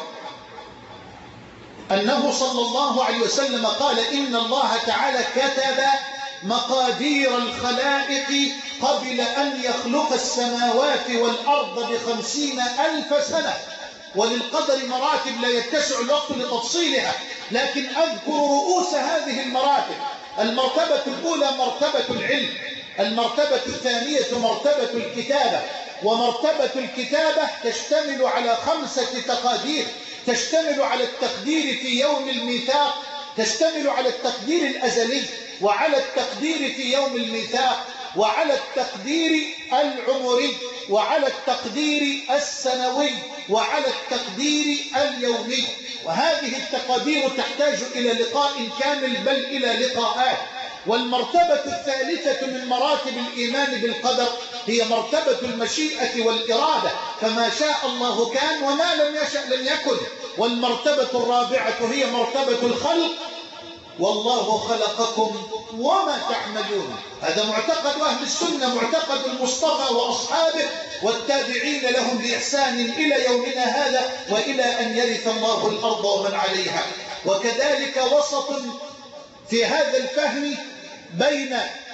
أنه صلى الله عليه وسلم قال إن الله تعالى كتب مقادير الخلائق قبل أن يخلق السماوات والأرض ب50,000 سنة. وللقدر مراتب لا يتسع الوقت لتفصيلها، لكن أذكر رؤوس هذه المراتب. المرتبة الأولى مرتبة العلم، المرتبة الثانية مرتبة الكتابة. ومرتبة الكتابة تشتمل على 5 تقادير، تشتمل على التقدير في يوم الميثاق، تشتمل على التقدير الأزلي وعلى التقدير في يوم الميثاق وعلى التقدير العمري وعلى التقدير السنوي وعلى التقدير اليومي. وهذه التقادير تحتاج إلى لقاء كامل بل إلى لقاءات. والمرتبة الثالثة من مراتب الإيمان بالقدر هي مرتبة المشيئة والإرادة، فما شاء الله كان وما لم يشأ لم يكن. والمرتبة الرابعة هي مرتبة الخلق، والله خلقكم وما تعملون. هذا معتقد أهل السنة، معتقد المصطفى وأصحابه والتابعين لهم بإحسان إلى يومنا هذا وإلى أن يرث الله الأرض ومن عليها. وكذلك وسط في هذا الفهم بين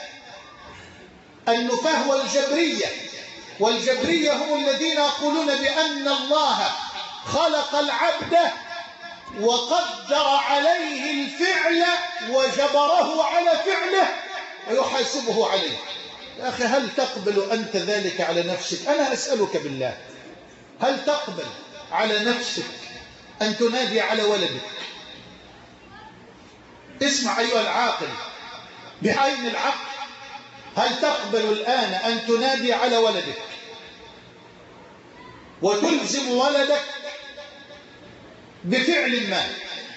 النفاة والجبرية. والجبرية هم الذين يقولون بأن الله خلق العبد وقدر عليه الفعل وجبره على فعله ويحاسبه عليه. يا أخي هل تقبل أنت ذلك على نفسك؟ أنا أسألك بالله، هل تقبل على نفسك أن تنادي على ولدك؟ اسمع أيها العاقل بعين العقل، هل تقبل الآن أن تنادي على ولدك وتلزم ولدك بفعل ما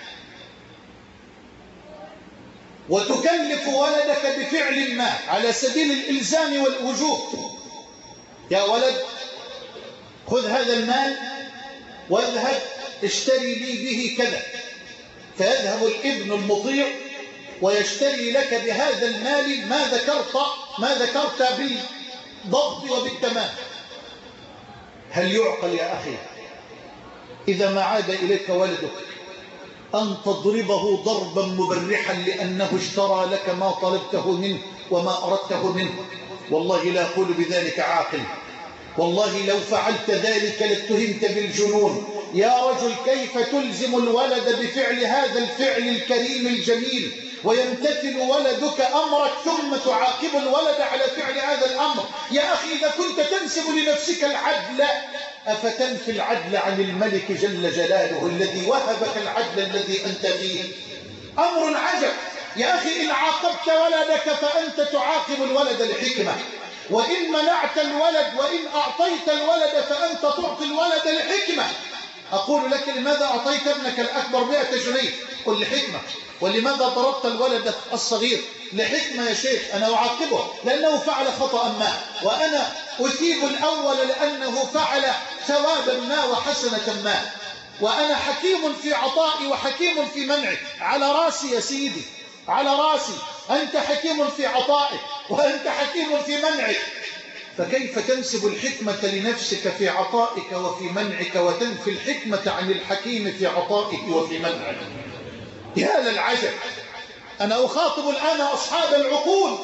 وتكلف ولدك بفعل ما على سبيل الإلزام والوجوب؟ يا ولد خذ هذا المال واذهب اشتري لي به كذا، فيذهب الابن المطيع ويشتري لك بهذا المال ما ذكرت بالضبط وبالتمام. هل يعقل يا أخي إذا ما عاد إليك ولدك أن تضربه ضربا مبرحا لأنه اشترى لك ما طلبته منه وما أردته منه؟ والله لا أقول بذلك عاقل، والله لو فعلت ذلك لاتهمت بالجنون. يا رجل كيف تلزم الولد بفعل هذا الفعل الكريم الجميل ويمتثل ولدك أمرك ثم تعاقب الولد على فعل هذا الأمر؟ يا أخي إذا كنت تنسب لنفسك العدل أفتنفي العدل عن الملك جل جلاله الذي وهبك العدل الذي أنت فيه؟ أمر عجب. يا أخي إن عاقبت ولدك فأنت تعاقب الولد لحكمة، وإن منعت الولد وإن أعطيت الولد فأنت تعطي الولد لحكمة. أقول لك لماذا أعطيت ابنك الأكبر 100 جنيه؟ قل لحكمة. ولماذا ضربت الولد الصغير؟ لحكمة يا شيخ. أنا أعاقبه لأنه فعل خطأ ما، وأنا أثيب الأول لأنه فعل ثوابا ما وحسنة ما، وأنا حكيم في عطائي وحكيم في منعي. على راسي يا سيدي، على راسي. أنت حكيم في عطائك وأنت حكيم في منعك، فكيف تنسب الحكمة لنفسك في عطائك وفي منعك وتنفي الحكمة عن الحكيم في عطائه وفي منعه؟ يا للعجب. أنا أخاطب الآن أصحاب العقول.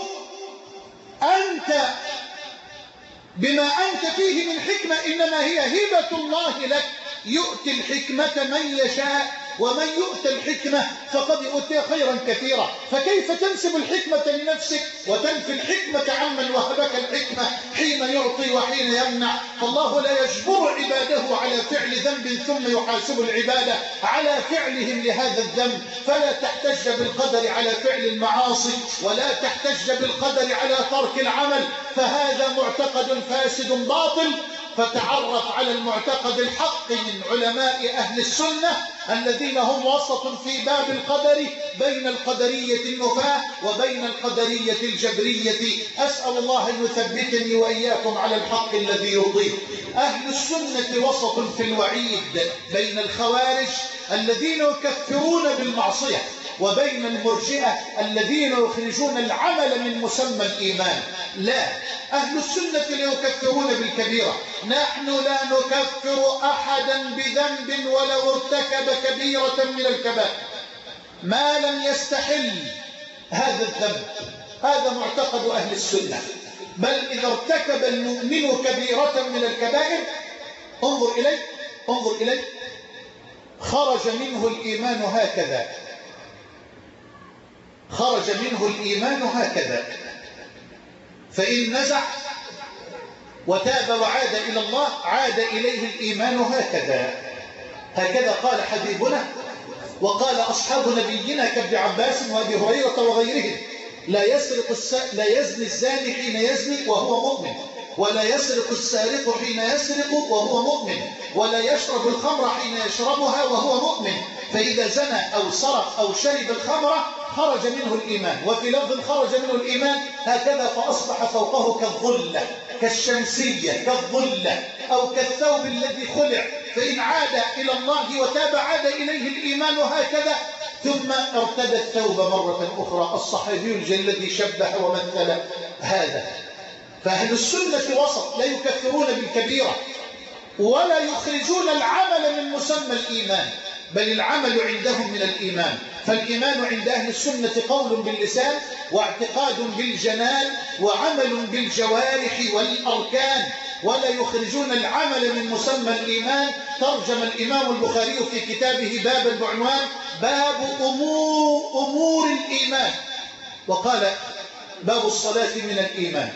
أنت بما أنت فيه من حكمة إنما هي هبة الله لك، يؤتي الحكمة من يشاء، ومن يؤتى الحكمة فقد أوتي خيرا كثيرا. فكيف تنسب الحكمة لنفسك وتنفي الحكمة عمن وهبك الحكمة حين يعطي وحين يمنع؟ فالله لا يجبر عباده على فعل ذنب ثم يحاسب العبادة على فعلهم لهذا الذنب. فلا تحتج بالقدر على فعل المعاصي ولا تحتج بالقدر على ترك العمل، فهذا معتقد فاسد باطل. فتعرف على المعتقد الحق من علماء أهل السنة الذين هم وسط في باب القدر بين القدرية النفاة وبين القدرية الجبرية. أسأل الله أن يثبتني وإياكم على الحق الذي يرضيه. أهل السنة وسط في الوعيد بين الخوارج الذين يكفرون بالمعصية وبين المرجئة الذين يخرجون العمل من مسمى الإيمان. لا، أهل السنة لا يكفرون بالكبيرة. نحن لا نكفر أحدا بذنب ولو ارتكب كبيرة من الكبائر ما لم يستحل هذا الذنب. هذا معتقد أهل السنة. بل إذا ارتكب المؤمن كبيرة من الكبائر انظر إليه خرج منه الإيمان هكذا، خرج منه الإيمان هكذا. فإن نزع وتاب وعاد إلى الله عاد إليه الإيمان هكذا. هكذا قال حبيبنا وقال أصحاب نبينا كابن عباس وأبي هريرة وغيرهم: لا يزني الزاني حين يزني وهو مؤمن، ولا يسرق السارق حين يسرق وهو مؤمن، ولا يشرب الخمر حين يشربها وهو مؤمن، فإذا زنى أو سرق أو شرب الخمر خرج منه الإيمان. وفي لفظ خرج منه الإيمان هكذا فأصبح فوقه كالظلة، كالشمسية، كالظلة أو كالثوب الذي خلع. فإن عاد إلى الله وتاب عاد إليه الإيمان هكذا، ثم ارتدى الثوب مرة أخرى. الصحابي الجليل الذي شبه ومثل هذا. فأهل السنة وسط، لا يكفرون بالكبيرة ولا يخرجون العمل من مسمى الإيمان، بل العمل عندهم من الإيمان. فالإيمان عند أهل السنة قول باللسان واعتقاد بالجنان وعمل بالجوارح والأركان، ولا يخرجون العمل من مسمى الإيمان. ترجم الإمام البخاري في كتابه بابا بعنوان باب أمور الإيمان، وقال: باب الصلاة من الإيمان،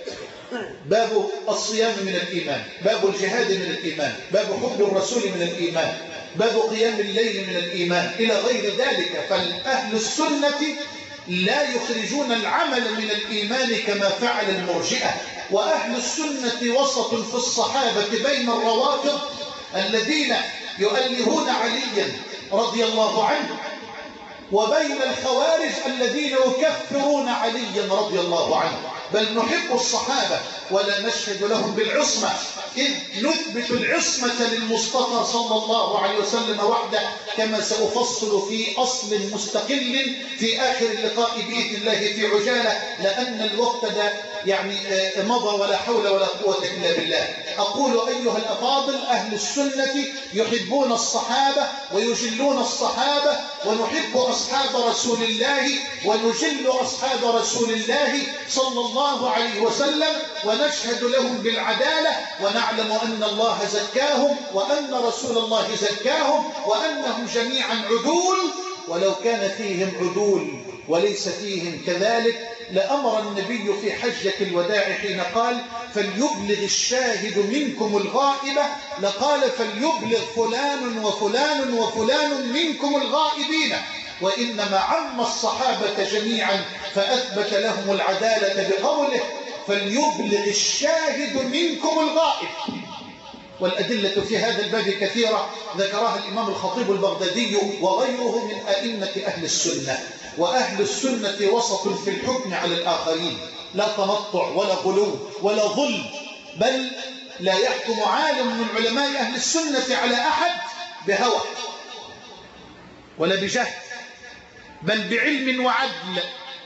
باب الصيام من الإيمان، باب الجهاد من الإيمان، باب حب الرسول من الإيمان، باب قيام الليل من الإيمان، إلى غير ذلك. فالأهل السنة لا يخرجون العمل من الإيمان كما فعل المرجئة. وأهل السنة وسط في الصحابة بين الروافض الذين يؤلهون عليا رضي الله عنه، وبين الخوارج الذين يكفرون عليا رضي الله عنه. بل نحب الصحابة ولا نشهد لهم بالعصمة، إذ نثبت العصمة للمصطفى صلى الله عليه وسلم وحده، كما سأفصل في أصل مستقل في آخر اللقاء بإذن الله في عجالة، لأن الوقت ده يعني مضى ولا حول ولا قوة إلا بالله. أقول أيها الأفاضل أهل السنة يحبون الصحابة ويجلون الصحابة، ونحب أصحاب رسول الله ونجل أصحاب رسول الله صلى الله عليه وسلم، ونشهد لهم بالعدالة، ونعلم أن الله زكاهم وأن رسول الله زكاهم وأنهم جميعا عدول. ولو كان فيهم عدول وليس فيهم كذلك لأمر النبي في حجة الوداع حين قال فليبلغ الشاهد منكم الغائبة، لقال فليبلغ فلان وفلان وفلان منكم الغائبين، وإنما عم الصحابة جميعا فأثبت لهم العدالة بقوله فليبلغ الشاهد منكم الغائب. والأدلة في هذا الباب كثيرة ذكرها الإمام الخطيب البغدادي وغيره من أئمة أهل السنة. وأهل السنة وسط في الحكم على الآخرين، لا تنطع ولا غلو ولا ظلم، بل لا يحكم عالم من علماء أهل السنة على أحد بهوى ولا بجهل، بل بعلم وعدل.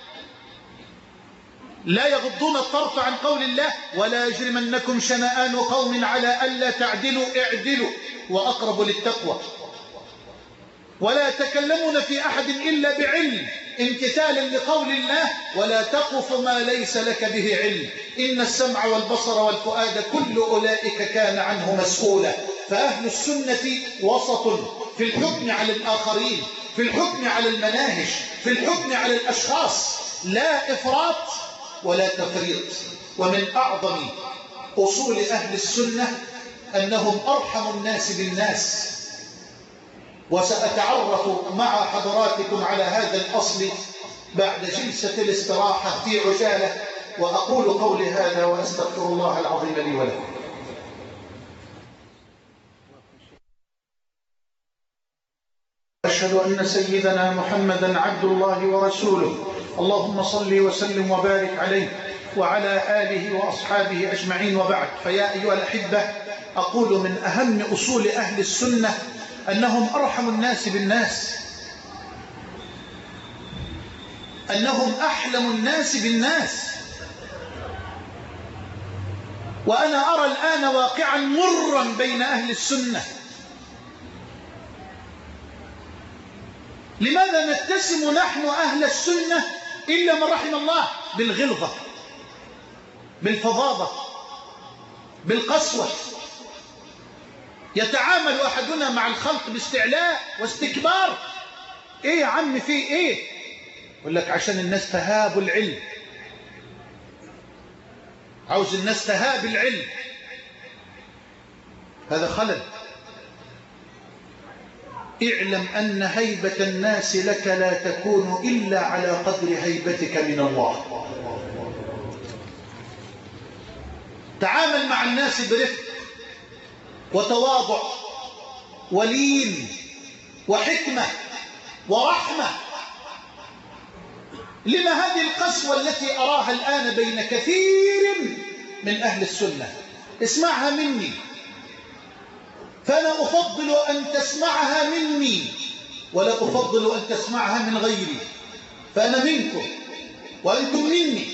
لا يغضون الطرف عن قول الله ولا يجرمنكم شنآن قوم على ألا تعدلوا اعدلوا وأقرب للتقوى. ولا يتكلمون في أحد إلا بعلم امتثالا لقول الله ولا تقف ما ليس لك به علم إن السمع والبصر والفؤاد كل أولئك كان عنه مسؤولا. فأهل السنة وسط في الحكم على الآخرين، في الحكم على المناهج، في الحكم على الأشخاص، لا إفراط ولا تفريط. ومن أعظم أصول أهل السنة أنهم أرحم الناس بالناس، وسأتعرف مع حضراتكم على هذا الأصل بعد جلسة الاستراحة في عجالة. وأقول قولي هذا وأستغفر الله العظيم لي ولكم. أشهد أن سيدنا محمدا عبد الله ورسوله، اللهم صل وسلم وبارك عليه وعلى آله وأصحابه أجمعين، وبعد. فيا أيها الأحبة، أقول من أهم أصول أهل السنة أنهم أرحم الناس بالناس، أنهم أحلم الناس بالناس. وأنا أرى الآن واقعا مرا بين أهل السنة. لماذا نتسم نحن أهل السنة إلا من رحم الله بالغلظة، بالفظاظة، بالقسوة؟ يتعامل أحدنا مع الخلق باستعلاء واستكبار. إيه يا عم في إيه؟ يقول لك عشان الناس تهاب العلم، عاوز الناس تهاب العلم. هذا خلل. اعلم أن هيبة الناس لك لا تكون إلا على قدر هيبتك من الله. تعامل مع الناس برفق وتواضع ولين وحكمة ورحمة. لما هذه القسوة التي أراها الآن بين كثير من أهل السنة؟ اسمعها مني، فأنا أفضل أن تسمعها مني ولا أفضل أن تسمعها من غيري، فأنا منكم وأنتم مني،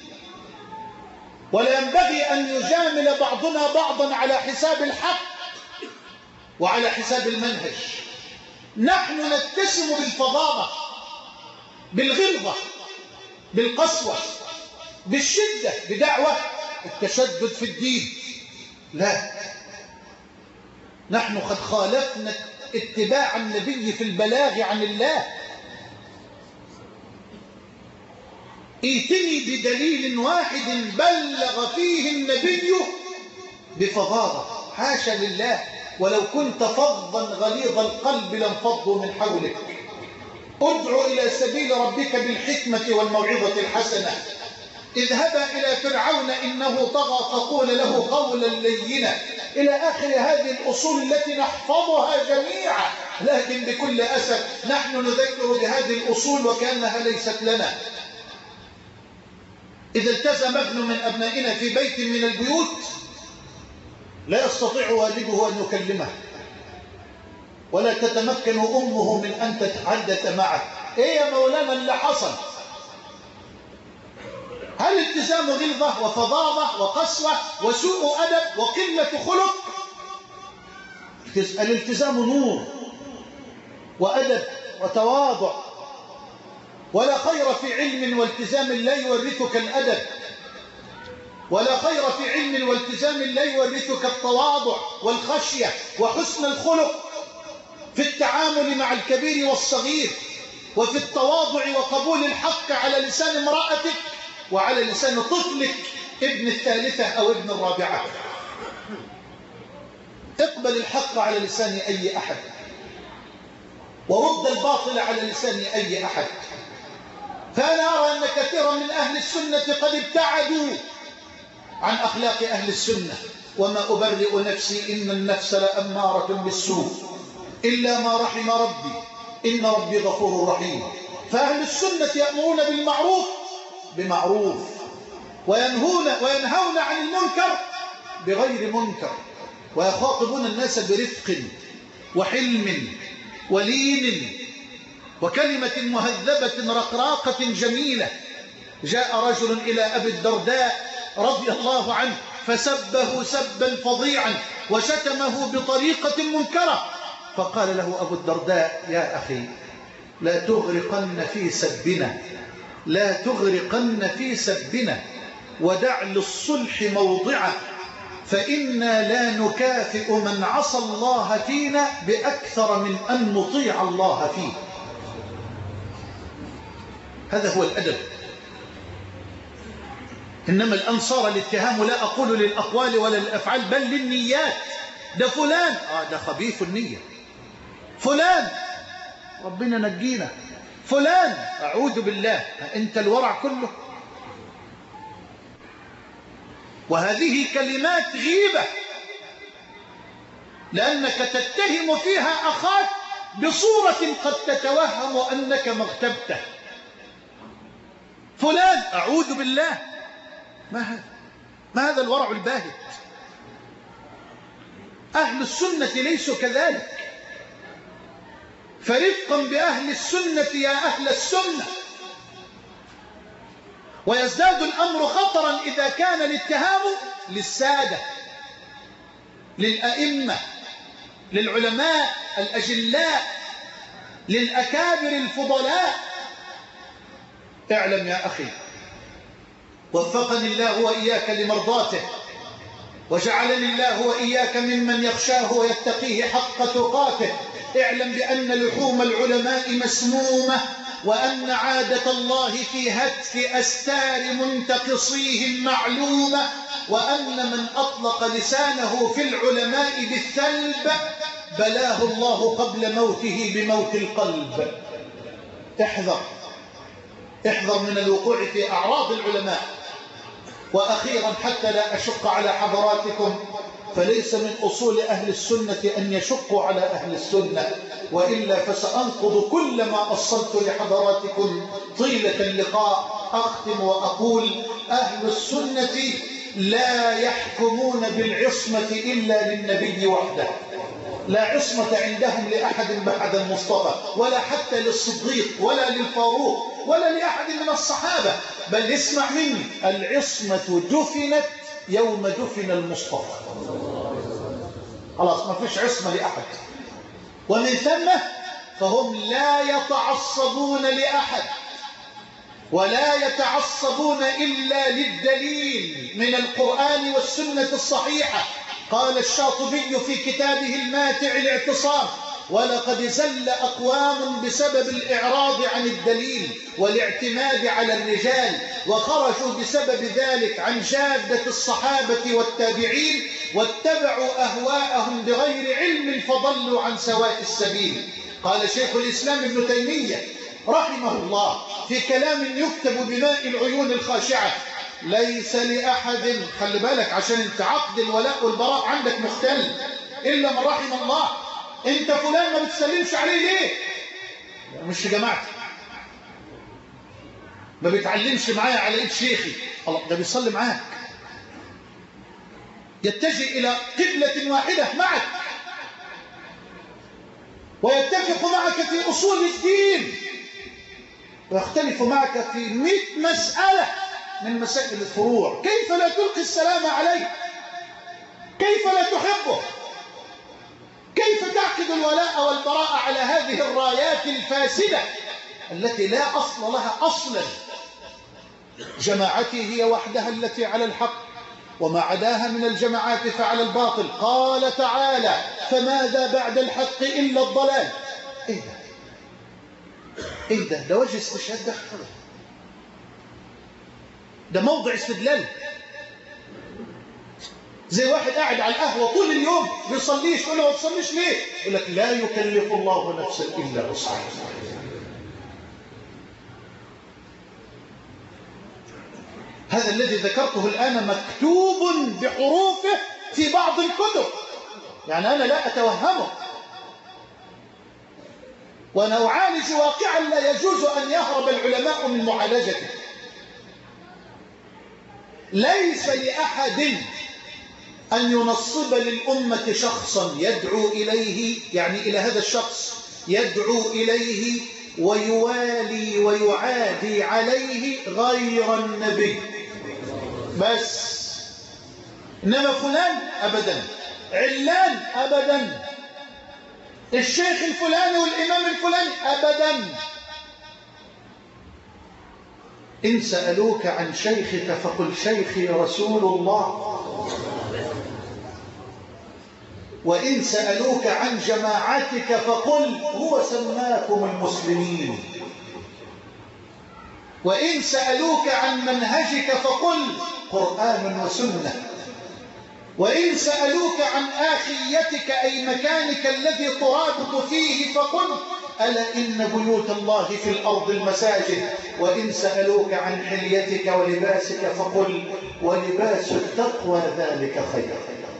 ولا ينبغي أن يجامل بعضنا بعضا على حساب الحق وعلى حساب المنهج. نحن نتسم بالفظاظة، بالغلظة، بالقسوة، بالشدة، بدعوة التشدد في الدين. لا، نحن قد خالفنا اتباع النبي في البلاغ عن الله. ائتني بدليل واحد بلغ فيه النبي بفظاظة، حاشا لله، ولو كنت فظا غليظ القلب لانفضوا من حولك. ادع إلى سبيل ربك بالحكمة والموعظة الحسنة. اذهبا إلى فرعون إنه طغى فقول له قولا لينا، إلى آخر هذه الأصول التي نحفظها جميعا، لكن بكل أسف نحن نذكر بهذه الأصول وكأنها ليست لنا. إذا التزم ابن من أبنائنا في بيت من البيوت لا يستطيع والده أن يكلمه، ولا تتمكن أمه من أن تتحدث معه. إيه يا مولانا اللي حصل؟ هل التزام غلظة وفظاظة وقسوة وسوء أدب وقلة خلق؟ الالتزام نور وأدب وتواضع، ولا خير في علم والتزام لا يورثك الأدب، ولا خير في علم والتزام لا يورثك التواضع والخشية وحسن الخلق في التعامل مع الكبير والصغير، وفي التواضع وقبول الحق على لسان امرأتك وعلى لسان طفلك ابن الثالثة أو ابن الرابعة. اقبل الحق على لسان أي أحد، ورد الباطل على لسان أي أحد. فأنا أرى أن كثيرا من أهل السنة قد ابتعدوا عن أخلاق أهل السنة، وما أبرئ نفسي إن النفس لأمارة بالسوء إلا ما رحم ربي إن ربي غفور رحيم. فأهل السنة يأمرون بمعروف وينهون عن المنكر بغير منكر، ويخاطبون الناس برفق وحلم ولين وكلمة مهذبة رقراقة جميلة. جاء رجل إلى أبي الدرداء رضي الله عنه فسبه سبا فظيعا وشتمه بطريقة منكرة، فقال له أبو الدرداء: يا أخي لا تغرقن في سبنا ودع للصلح موضعه، فإنا لا نكافئ من عصى الله فينا بأكثر من أن نطيع الله فيه. هذا هو الأدب. إنما الآن صار الاتهام لا أقول للأقوال ولا للأفعال بل للنيات. ده فلان ده خبيث النية، فلان ربنا نجينا، فلان أعوذ بالله، أنت الورع كله. وهذه كلمات غيبة، لأنك تتهم فيها أخاك بصورة قد تتوهم أنك مغتبته. فلان أعوذ بالله، ما هذا الورع الباهت؟ أهل السنة ليسوا كذلك، فرفقا بأهل السنة يا أهل السنة. ويزداد الأمر خطرا إذا كان الاتهام للسادة، للأئمة، للعلماء الأجلاء، للأكابر الفضلاء. اعلم يا أخي، وفقني الله وإياك لمرضاته، وجعلني الله وإياك ممن يخشاه ويتقيه حق تقاته. اعلم بأن لحوم العلماء مسمومة، وأن عادة الله في هتك أستار منتقصيهم معلومة، وأن من أطلق لسانه في العلماء بالثلب بلاه الله قبل موته بموت القلب. احذر من الوقوع في أعراض العلماء. وأخيرا حتى لا أشق على حضراتكم، فليس من أصول أهل السنة أن يشقوا على أهل السنة، وإلا فسأنقض كل ما أصلت لحضراتكم طيلة اللقاء. أختم وأقول: أهل السنة لا يحكمون بالعصمة إلا للنبي وحده، لا عصمة عندهم لأحد بعد المصطفى، ولا حتى للصديق ولا للفاروق ولا لأحد من الصحابة. بل اسمع مني، العصمة دفنت يوم دفن المصطفى، خلاص ما فيش عصمة لأحد. ومن ثم فهم لا يتعصبون لأحد، ولا يتعصبون إلا للدليل من القرآن والسنة الصحيحة. قال الشاطبي في كتابه الماتع الاعتصام: ولقد زل أقوام بسبب الإعراض عن الدليل والاعتماد على الرجال، وخرجوا بسبب ذلك عن جادة الصحابة والتابعين، واتبعوا أهواءهم بغير علم فضلوا عن سواء السبيل. قال شيخ الإسلام ابن تيمية رحمه الله في كلام يكتب بماء العيون الخاشعة: ليس لأحد، خلي بالك عشان انت عقد الولاء والبراء عندك مختل، إلا من رحم الله. انت فلان ما بتسلمش عليه ليه؟ مش جماعتي، ما بيتعلمش معايا على ايد شيخي. الله، ده بيصلي معاك، يتجه إلى قبلة واحدة معك، ويتفق معك في أصول الدين، ويختلف معك في 100 مسألة من مسائل الفروع. كيف لا تلقي السلام عليه؟ كيف لا تحبه؟ كيف تعقد الولاء والبراء على هذه الرايات الفاسدة التي لا أصل لها أصلا؟ جماعتي هي وحدها التي على الحق، وما عداها من الجماعات فعلى الباطل. قال تعالى: فماذا بعد الحق إلا الضلال. إيه ده وجه استشهاد، ده موضع استدلال. زي واحد قاعد على القهوة طول اليوم بيصليش، يقول له ما تصليش ليه؟ يقول لك لا يكلف الله نفسا إلا وسعها. هذا الذي ذكرته الآن مكتوب بحروفه في بعض الكتب، يعني أنا لا أتوهمه، وأنا أعالج واقعا لا يجوز أن يهرب العلماء من معالجته. ليس لأحد أن ينصب للأمة شخصا يدعو إليه، يعني إلى هذا الشخص يدعو إليه ويوالي ويعادي عليه غير النبي بس. إنما فلان أبدا، علان أبدا، الشيخ الفلاني والإمام الفلاني أبدا. إن سألوك عن شيخك فقل شيخي رسول الله، وإن سألوك عن جماعتك فقل هو سماكم المسلمين، وإن سألوك عن منهجك فقل قرآن وسنة، وإن سألوك عن آخيتك أي مكانك الذي ترابط فيه فقل ألا إن بيوت الله في الأرض المساجد، وإن سألوك عن حليتك ولباسك فقل ولباس التقوى ذلك خير.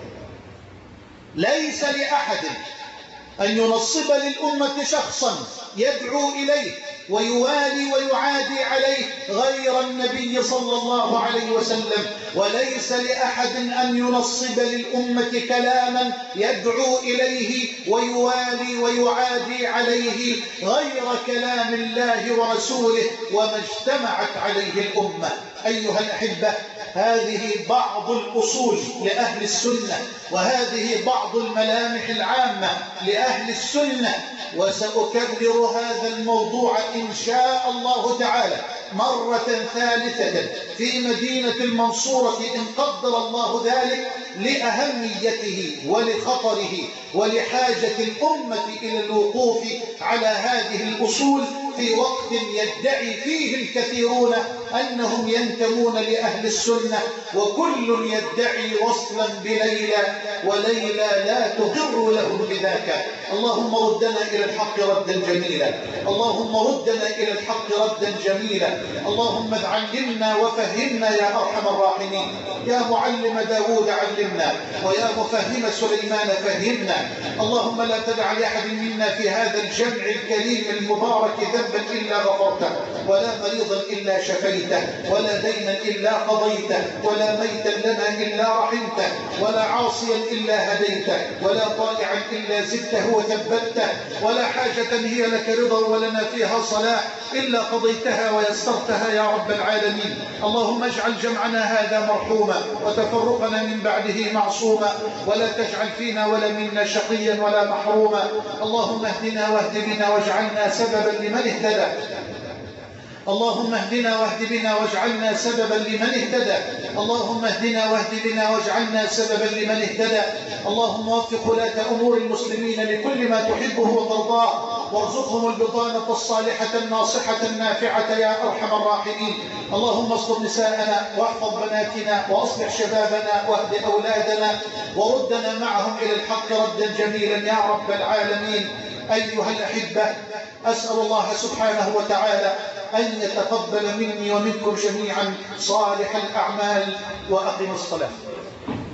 ليس لأحد أن ينصب للأمة شخصا يدعو إليه ويوالي ويعادي عليه غير النبي صلى الله عليه وسلم، وليس لأحد أن ينصب للأمة كلاما يدعو إليه ويوالي ويعادي عليه غير كلام الله ورسوله وما اجتمعت عليه الأمة. أيها الأحبة، هذه بعض الأصول لأهل السنة، وهذه بعض الملامح العامة لأهل السنة، وسأكرر هذا الموضوع إن شاء الله تعالى مرة ثالثة في مدينة المنصورة إن قدر الله ذلك، لأهميته ولخطره ولحاجة الأمة إلى الوقوف على هذه الأصول في وقت يدعي فيه الكثيرون أنهم ينتمون لأهل السنة، وكل يدعي وصلا بليلى، وليلى لا تغر لهم بذاك. اللهم ردنا إلى الحق ردا جميلا، اللهم ردنا إلى الحق ردا جميلا. اللهم علمنا وفهمنا يا أرحم الراحمين. يا معلم داود علمنا، ويا مفهم سليمان فهمنا. اللهم لا تدع لأحد منا في هذا الجمع الكريم المبارك ذنبا إلا غفرته، ولا مريضا إلا شفيته، ولا دينا إلا قضيته، ولا ميتا لنا إلا رحمته، ولا عاصيا إلا هديته، ولا طائعا إلا زدته وثبته، ولا حاجة هي لك رضا ولنا فيها صلاح إلا قضيتها ويسرتها يا رب العالمين. اللهم اجعل جمعنا هذا مرحوما وتفرقنا من بعده معصوما، ولا تجعل فينا ولا منا شقيا ولا محروما. اللهم اهدنا واهد بنا واجعلنا سببا لمن اهتدى. اللهم اهدنا واهد بنا واجعلنا سببا لمن اهتدى. اللهم اهدنا واهد بنا واجعلنا سببا لمن اهتدى. اللهم وفق ولاة أمور المسلمين لكل ما تحبه وترضاه، وارزقهم البطانة الصالحة الناصحة النافعة يا أرحم الراحمين. اللهم استر نساءنا واحفظ بناتنا وأصلح شبابنا واهد أولادنا، وردنا معهم إلى الحق ردا جميلا يا رب العالمين. أيها الأحبة، أسأل الله سبحانه وتعالى أن يتقبل مني ومنكم جميعا صالح الأعمال، وأقم الصلاة.